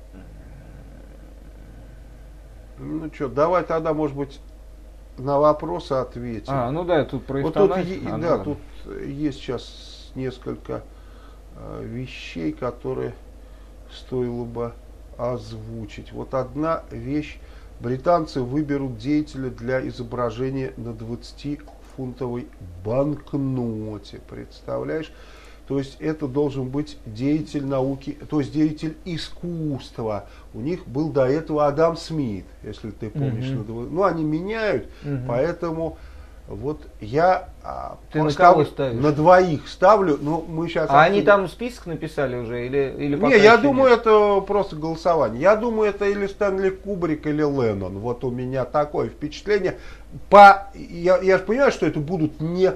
Ну что, давай тогда, может быть, на вопросы ответим. Тут про эвтаназию. Тут есть сейчас несколько вещей, которые стоило бы озвучить. Вот одна вещь британцы выберут деятеля для изображения на 20-фунтовой банкноте. Представляешь? То есть это должен быть деятель науки, то есть деятель искусства. У них был до этого Адам Смит, если ты помнишь. Ну, они меняют, поэтому вот я на двоих ставлю. Но мы сейчас они там список написали уже или пока не, я еще думаю, нет? это просто голосование. Я думаю, это или Стэнли Кубрик, или Леннон. Вот у меня такое впечатление. Я же понимаю, что это будут не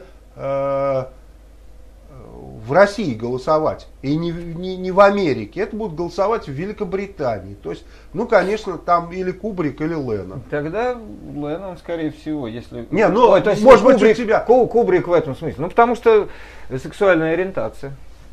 в России голосовать и не в Америке. Это будут голосовать в Великобритании. То есть, ну, конечно, там или Кубрик, или Леннон. Тогда Леннон, скорее всего, если... Не, ну, то есть, может быть, Кубрик, у тебя... Кубрик в этом смысле. Ну, потому что сексуальная ориентация.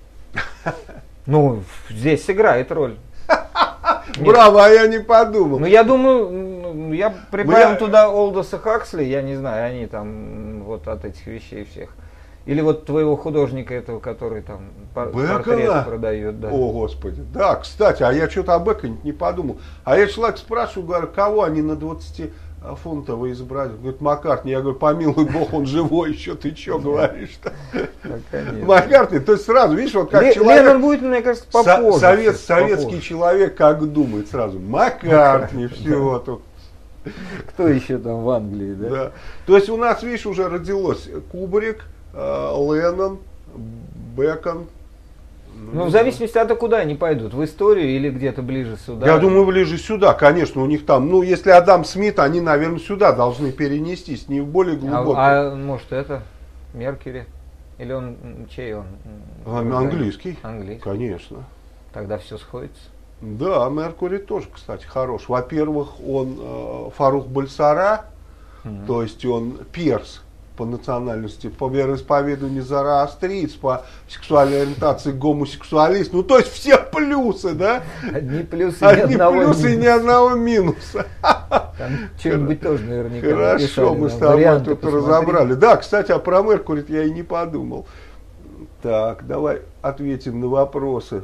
Ну, здесь играет роль. Браво, а я не подумал. Ну, я думаю, я прибавил туда Олдоса Хаксли, я не знаю, они там вот от этих вещей всех. Или вот твоего художника этого, который там портреты продает. Да. О, Господи. Да, кстати, а я что-то о Беконе не подумал. А я человек спрашиваю, говорю, кого они на 20-фунтовой изобразили? Говорит, Маккартни. Я говорю, помилуй Бог, он живой еще, ты что говоришь-то? Маккартни, то есть сразу, видишь, вот как человек... Леннон будет, мне кажется, попозже. Советский человек как думает сразу. Маккартни, все тут. Кто еще там в Англии, да? Да. То есть у нас, видишь, уже родилось Кубрик, Леннон, Бекон. Ну, в зависимости от того, куда они пойдут, в историю или где-то ближе сюда. Я думаю, ближе сюда, конечно, у них там, ну, если Адам Смит, они, наверное, сюда должны перенестись, не в более глубокую. А может это Меркьюри? Или он, чей он? Английский. Английский. Конечно. Тогда все сходится. Да, Меркьюри тоже, кстати, хорош. Во-первых, он Фарух Бальсара, то есть он перс по национальности, по вероисповеданию зороастриец, по сексуальной ориентации гомосексуалист. Ну, то есть все плюсы, да? Одни плюсы, и ни одного минуса. Там что-нибудь тоже наверняка Хорошо, мы с тобой тут разобрали. Да, кстати, а про Меркьюри я и не подумал. Так, давай ответим на вопросы.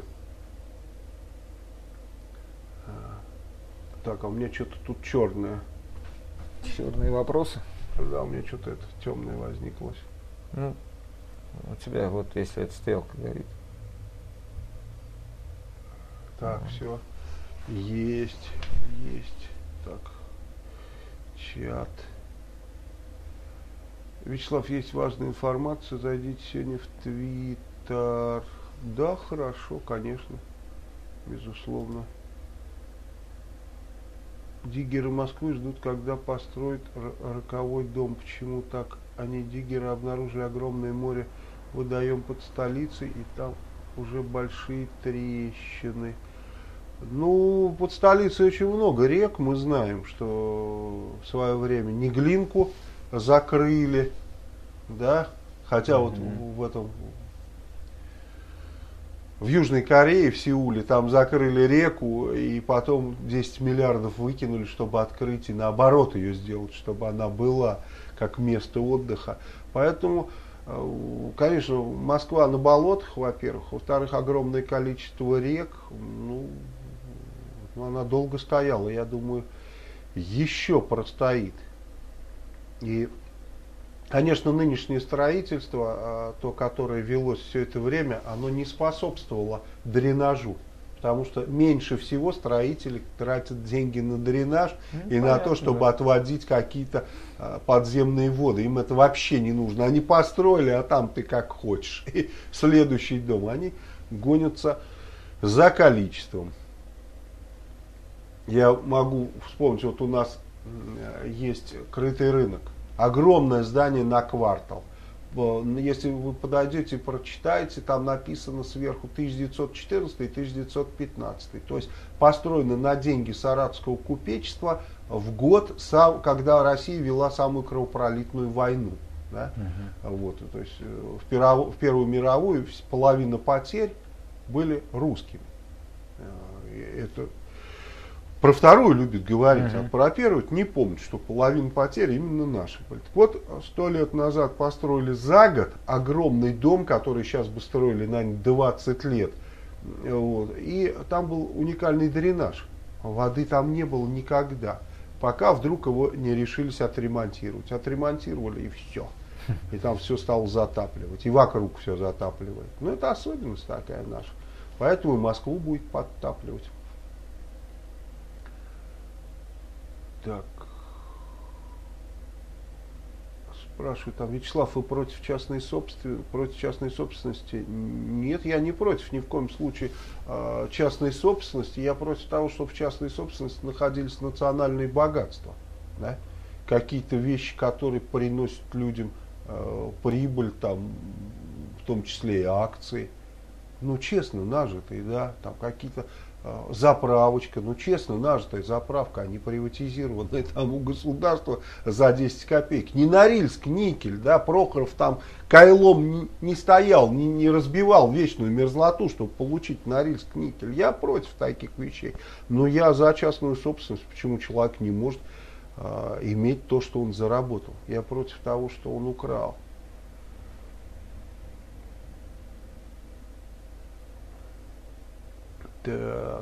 Так, а у меня что-то тут черное. Черные вопросы? Да, у меня что-то это темное возникло. Ну, у тебя вот, если эта стрелка горит. Так, все. Есть. Так, чат. Вячеслав, есть важная информация. Зайдите сегодня в Твиттер. Да, хорошо, конечно. Безусловно. Диггеры Москвы ждут, когда построят роковой дом. Почему так? Они, диггеры, обнаружили огромное море водоем под столицей, и там уже большие трещины. Ну, под столицей очень много рек. Мы знаем, что в свое время Неглинку закрыли, да, хотя вот в этом... В Южной Корее, в Сеуле, там закрыли реку, и потом 10 миллиардов выкинули, чтобы открыть, и наоборот ее сделать, чтобы она была как место отдыха. Поэтому, конечно, Москва на болотах, во-первых. Во-вторых, огромное количество рек. Ну, она долго стояла, я думаю, еще простоит. И, конечно, нынешнее строительство, то, которое велось все это время, оно не способствовало дренажу. Потому что меньше всего строители тратят деньги на дренаж и на то, чтобы отводить какие-то подземные воды. Им это вообще не нужно. Они построили, а там ты как хочешь. И следующий дом. Они гонятся за количеством. Я могу вспомнить, вот у нас есть крытый рынок. Огромное здание на квартал. Если вы подойдете и прочитаете, там написано сверху 1914 и 1915. То есть построено на деньги Саратовского купечества в год, когда Россия вела самую кровопролитную войну. Да? Вот, то есть в Первую мировую половина потерь были русскими. Это про вторую любит говорить, а про первую не помнит, что половина потерь именно наши были. Вот 100 лет назад построили за год огромный дом, который сейчас бы строили, наверное, 20 лет. Вот. И там был уникальный дренаж. Воды там не было никогда. пока вдруг его не решились отремонтировать. Отремонтировали и все. И там все стало затапливать. И вокруг все затапливает. Ну, это особенность такая наша. Поэтому и Москву будет подтапливать. Так. Спрашиваю, там, Вячеслав, вы против частной собственности? Нет, я не против ни в коем случае частной собственности. Я против того, чтобы в частной собственности находились национальные богатства. Да? Какие-то вещи, которые приносят людям прибыль, там, в том числе и акции. Ну, честно, нажитые, да, там какие-то заправочка, ну, честно, нажитая заправка, а не приватизированная там у государства за 10 копеек. Не Норильск, никель, да, Прохоров там кайлом не стоял, не разбивал вечную мерзлоту, чтобы получить Норильск, никель. Я против таких вещей, но я за частную собственность, почему человек не может иметь то, что он заработал. Я против того, что он украл. Так.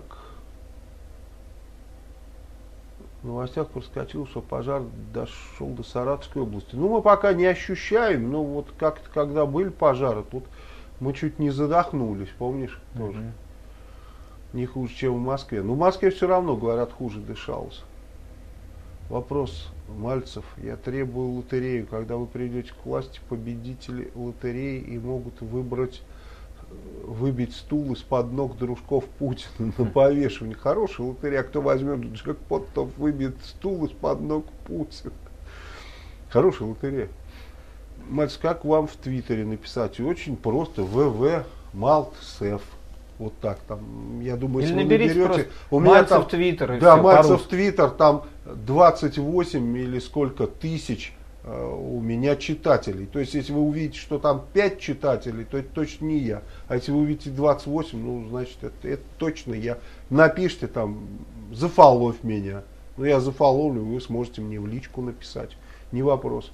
В новостях проскочил, что пожар дошел до Саратовской области. Ну, мы пока не ощущаем, но вот как-то, когда были пожары, тут мы чуть не задохнулись, помнишь, тоже. Не хуже, чем в Москве. Но в Москве все равно, говорят, хуже дышалось. Вопрос, Мальцев, я требую лотерею. Когда вы придете к власти, победители лотереи и могут выбить стул из-под ног дружков Путина на повешивание. Хорошая лотерея. Кто возьмет джекпот, то выбьет стул из-под ног Путина. Хорошая лотерея. Мальцев, как вам в Твиттере написать? И очень просто. ВВ Вот так там, я думаю, или если вы наберете, у меня Мальцев там, Твиттер, да, Мальцев Твиттер, там 28 или сколько тысяч у меня читателей. То есть, если вы увидите, что там 5 читателей, то это точно не я. А если вы увидите 28, ну, значит, это точно я. Напишите там, зафоловь меня. Ну, я зафоловлю, вы сможете мне в личку написать. Не вопрос.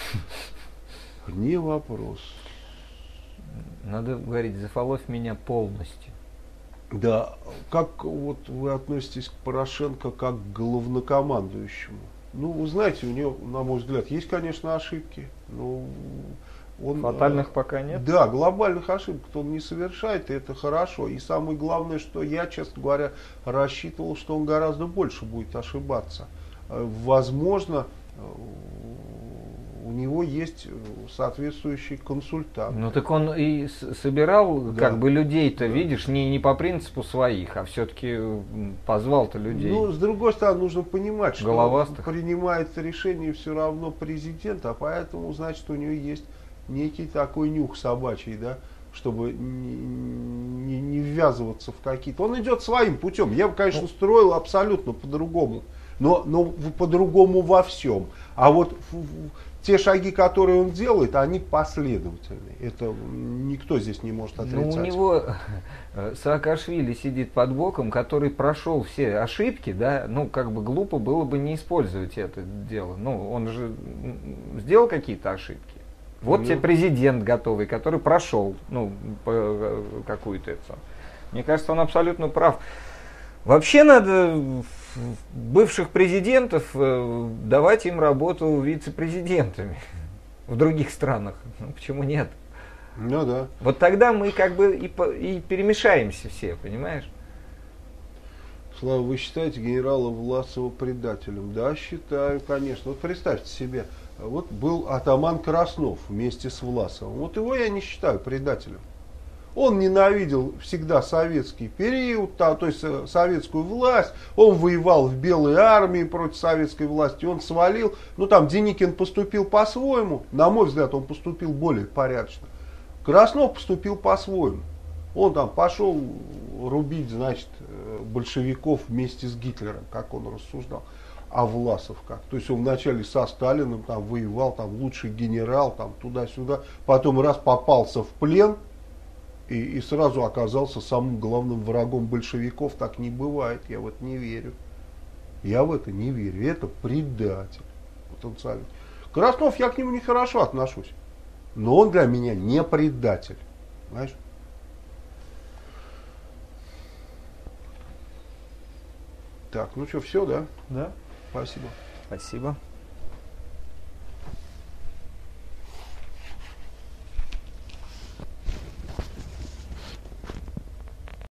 Не вопрос. Надо говорить, зафоловь меня полностью. Да, как вот вы относитесь к Порошенко как к главнокомандующему? Ну, вы знаете, у него, на мой взгляд, есть, конечно, ошибки. Но фатальных пока нет? Да, глобальных ошибок он не совершает, и это хорошо. И самое главное, что я, честно говоря, рассчитывал, что он гораздо больше будет ошибаться. Возможно, у него есть соответствующий консультант. Ну так он и собирал, да, как бы людей-то, да, видишь, не по принципу своих, а все-таки позвал-то людей. Ну, с другой стороны, нужно понимать, что головастых. Принимает решение все равно президент, а поэтому, значит, у него есть некий такой нюх собачий, да, чтобы не ввязываться в какие-то... Он идет своим путем. Я бы, конечно, строил абсолютно по-другому, но по-другому во всем. А вот те шаги, которые он делает, они последовательны. Это никто здесь не может отрицать. Ну, у него Саакашвили сидит под боком, который прошел все ошибки, да, ну, как бы глупо было бы не использовать это дело. Ну, он же сделал какие-то ошибки. Вот тебе президент готовый, который прошел, ну, какую-то это. Мне кажется, он абсолютно прав. Вообще надо бывших президентов давать им работу вице-президентами в других странах. Ну, почему нет? Ну да. Вот тогда мы как бы и перемешаемся все, понимаешь? Слава, вы считаете генерала Власова предателем? Да, считаю, конечно. Вот представьте себе, вот был атаман Краснов вместе с Власовым. Вот его я не считаю предателем. Он ненавидел всегда советский период, то есть советскую власть. Он воевал в Белой армии против советской власти. Он свалил. Ну там Деникин поступил по-своему. На мой взгляд, он поступил более порядочно. Краснов поступил по-своему. Он там пошел рубить, значит, большевиков вместе с Гитлером, как он рассуждал. А Власов как? То есть он вначале со Сталиным там воевал, там лучший генерал, там туда-сюда. Потом раз попался в плен. И сразу оказался самым главным врагом большевиков. Так не бывает, я в это не верю. Я в это не верю. Это предатель потенциальный. Краснов, я к нему нехорошо отношусь. Но он для меня не предатель. Понимаешь? Так, ну что, все, да? Да. Спасибо. Спасибо.